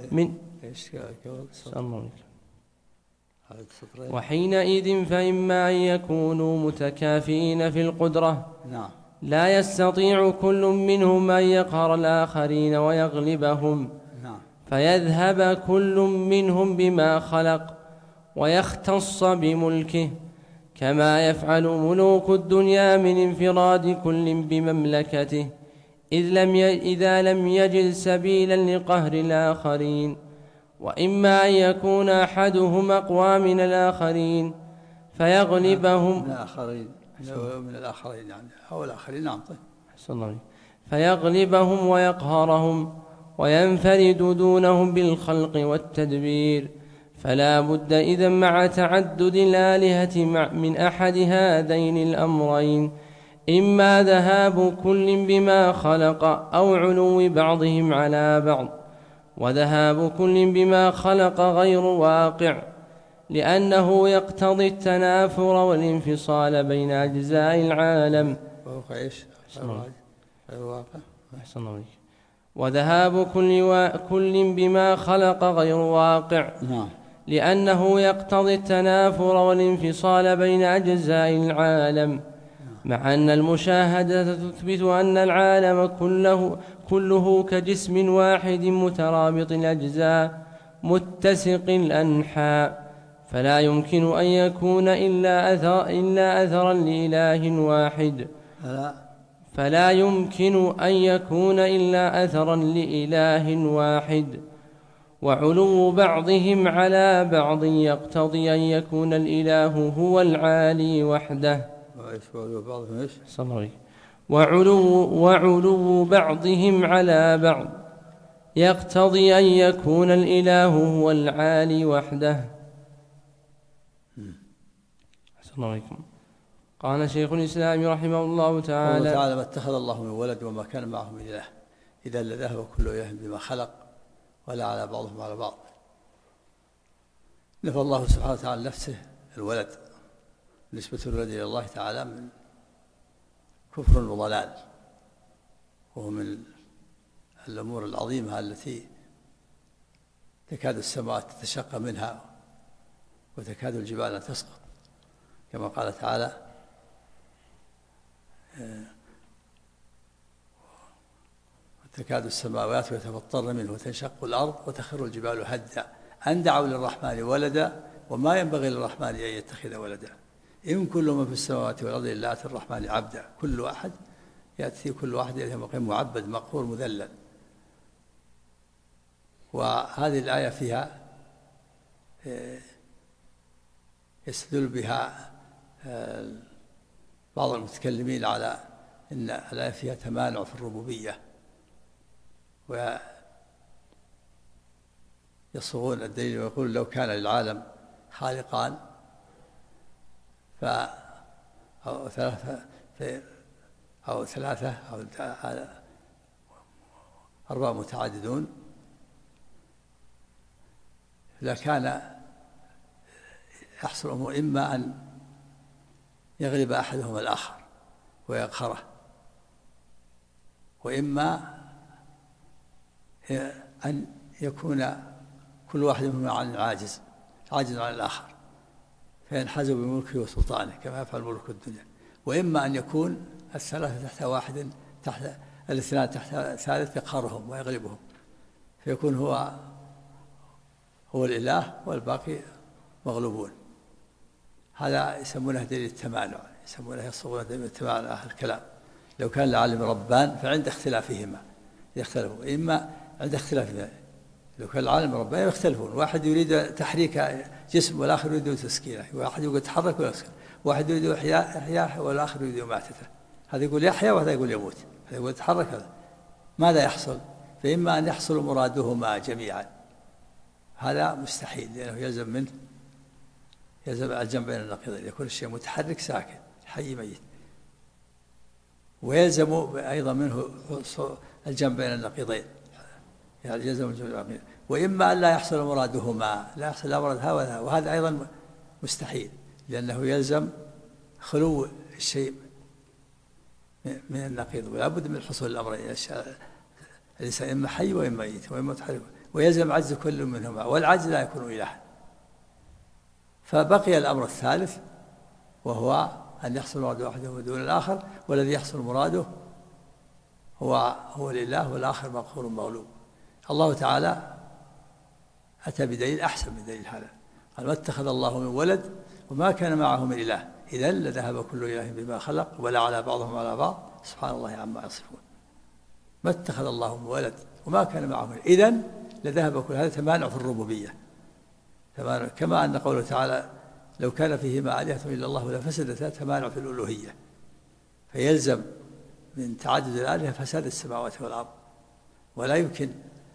وحينئذ فإما أن يكونوا متكافئين في القدرة، لا يستطيع كل منهم أن يقهر الآخرين ويغلبهم، فيذهب كل منهم بما خلق ويختص بملكه، كما يفعل ملوك الدنيا من انفراد كل بمملكته، إذا لم يجد سبيلا لقهر الآخرين. وإما أن يكون أحدهم أقوى من الآخرين فيغلبهم من الآخرين يعني أو الآخرين. نعم طيب. فيغلبهم ويقهرهم وينفرد دونهم بالخلق والتدبير، فلا بد إذن مع تعدد الآلهة من أحد هذين الأمرين، إما ذهاب كل بما خلق أو علو بعضهم على بعض، وذهاب كل بما خلق غير واقع، لأنه يقتضي التنافر والانفصال بين أجزاء العالم. وذهاب كل بما خلق غير واقع، لأنه يقتضي التنافر والانفصال بين أجزاء العالم، مع أن المشاهدة تثبت أن العالم كله كجسم واحد مترابط الأجزاء متسق الأنحاء، فلا يمكن أن يكون إلا أثرا لإله واحد، فلا يمكن أن يكون إلا أثرا لإله واحد، وعلو بعضهم على بعض يقتضي أن يكون الإله هو العالي وحده. وعلو بعضهم على بعض يقتضي أن يكون الإله هو العالي وحده. قال شيخ الإسلام رحمه الله تعالى: ما اتخذ الله من ولد وما كان معه من إله، إذا لذهب كل إله بما خلق ولا على بعضهم على بعض. نفى الله سبحانه وتعالى نفسه الولد، نسبة الولد إلى الله تعالى من كفر وضلال، وهو من الأمور العظيمة التي تكاد السماوات تتشق منها وتكاد الجبال أن تسقط، كما قال تعالى: تكاد السماوات يتفطرن منه وتنشق الأرض وتخر الجبال هدا أن دعوا للرحمن ولدا وما ينبغي للرحمن أن يتخذ ولدا إن كل من في السماوات والأرض إلا آتي الرحمن عبدا. كل واحد يأتي مقيم معبد مقهور مذلل. وهذه الآية فيها يستدل بها بعض المتكلمين على أن الآية فيها تمانع في الربوبية، ويصوغون الدليل ويقول: لو كان للعالم خالقان أو ثلاثة أو أربعة متعددون لكان يحصل الأمور إما أن يغلب أحدهما الآخر ويقهره، وإما أن يكون كل واحد منهما عاجز عن الآخر فينحاز بملكه وسلطانه كما يفعل ملوك الدنيا، وإما أن يكون الثلاثة تحت واحد الاثنان تحت ثالث يقهرهم ويغلبهم، فيكون هو الإله والباقي مغلوبون. هذا يسمونه دليل التمانع، يصوغونه دليل التمانع أهل الكلام. لو كان العالم ربان فعند اختلافهما يختلفوا، إما عند اختلاف. لو كان العالم ربنا يختلفون، واحد يريد تحريك جسم والآخر يريد تسكينه، واحد يقول تحرك ولا يسكن، واحد يريد إحياء والآخر يريد إماتته، هذا يقول يحيا وهذا يقول يموت، هذا يقول تحرك هذا. ماذا يحصل؟ فإما أن يحصل مرادهما جميعا، هذا مستحيل لأنه يلزم الجمع بين النقيضين، يكون الشيء متحرك ساكن حي ميت، ويلزم أيضا منه الجمع بين النقيضين، يعني يلزم الجمع بين النقيضين. وإما أن لا يحصل مرادهما، لا يحصل لا مراد هذا، وهذا أيضا مستحيل لأنه يلزم خلو الشيء من النقيض، ولا بد من حصول الأمرين، الإنسان إما حي وإما ميت وإما متحرك، ويلزم عجز كل منهما، والعجز لا يكون إلها. فبقي الأمر الثالث وهو أن يحصل مراد واحده دون الآخر، والذي يحصل مراده هو لله والآخر مقهور مغلوب. الله تعالى أتى بدليل أحسن من دليل هذا، قال ما اتخذ الله من ولد وما كان معه من إله إذا لذهب كل إله بما خلق ولا على بعضهم على بعض سبحان الله عما يصفون. ما اتخذ الله من ولد وما كان معه من إذا لذهب كل، هذا تمانع في الربوبية، كما أن قوله تعالى لو كان فيهما آلهة إلا الله لفسدتا، تمانع في الألوهية، فيلزم من تعدد الآلهة فساد السماوات والأرض، ولا يمكن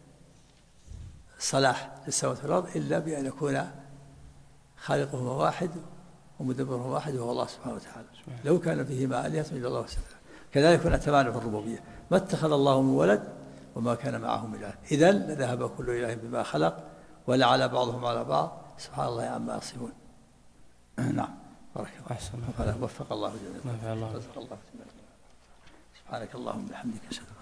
صلاح للسماوات والأرض إلا بأن يكون خالقهما واحد ومدبرهما واحد وهو الله سبحانه وتعالى. لو كان فيهما آلهة إلا الله فسدتا. كذلك يكون تمانع في الربوبية، ما اتخذ الله من ولد وما كان معه من إله إذا لذهب كل إله بما خلق ولا على بعضهم على بعض سبحان الله عما يصفون. نعم بارك الله. أحسن. وفق الله جميعا. نفع الله. سبحانك اللهم وبحمدك أشهد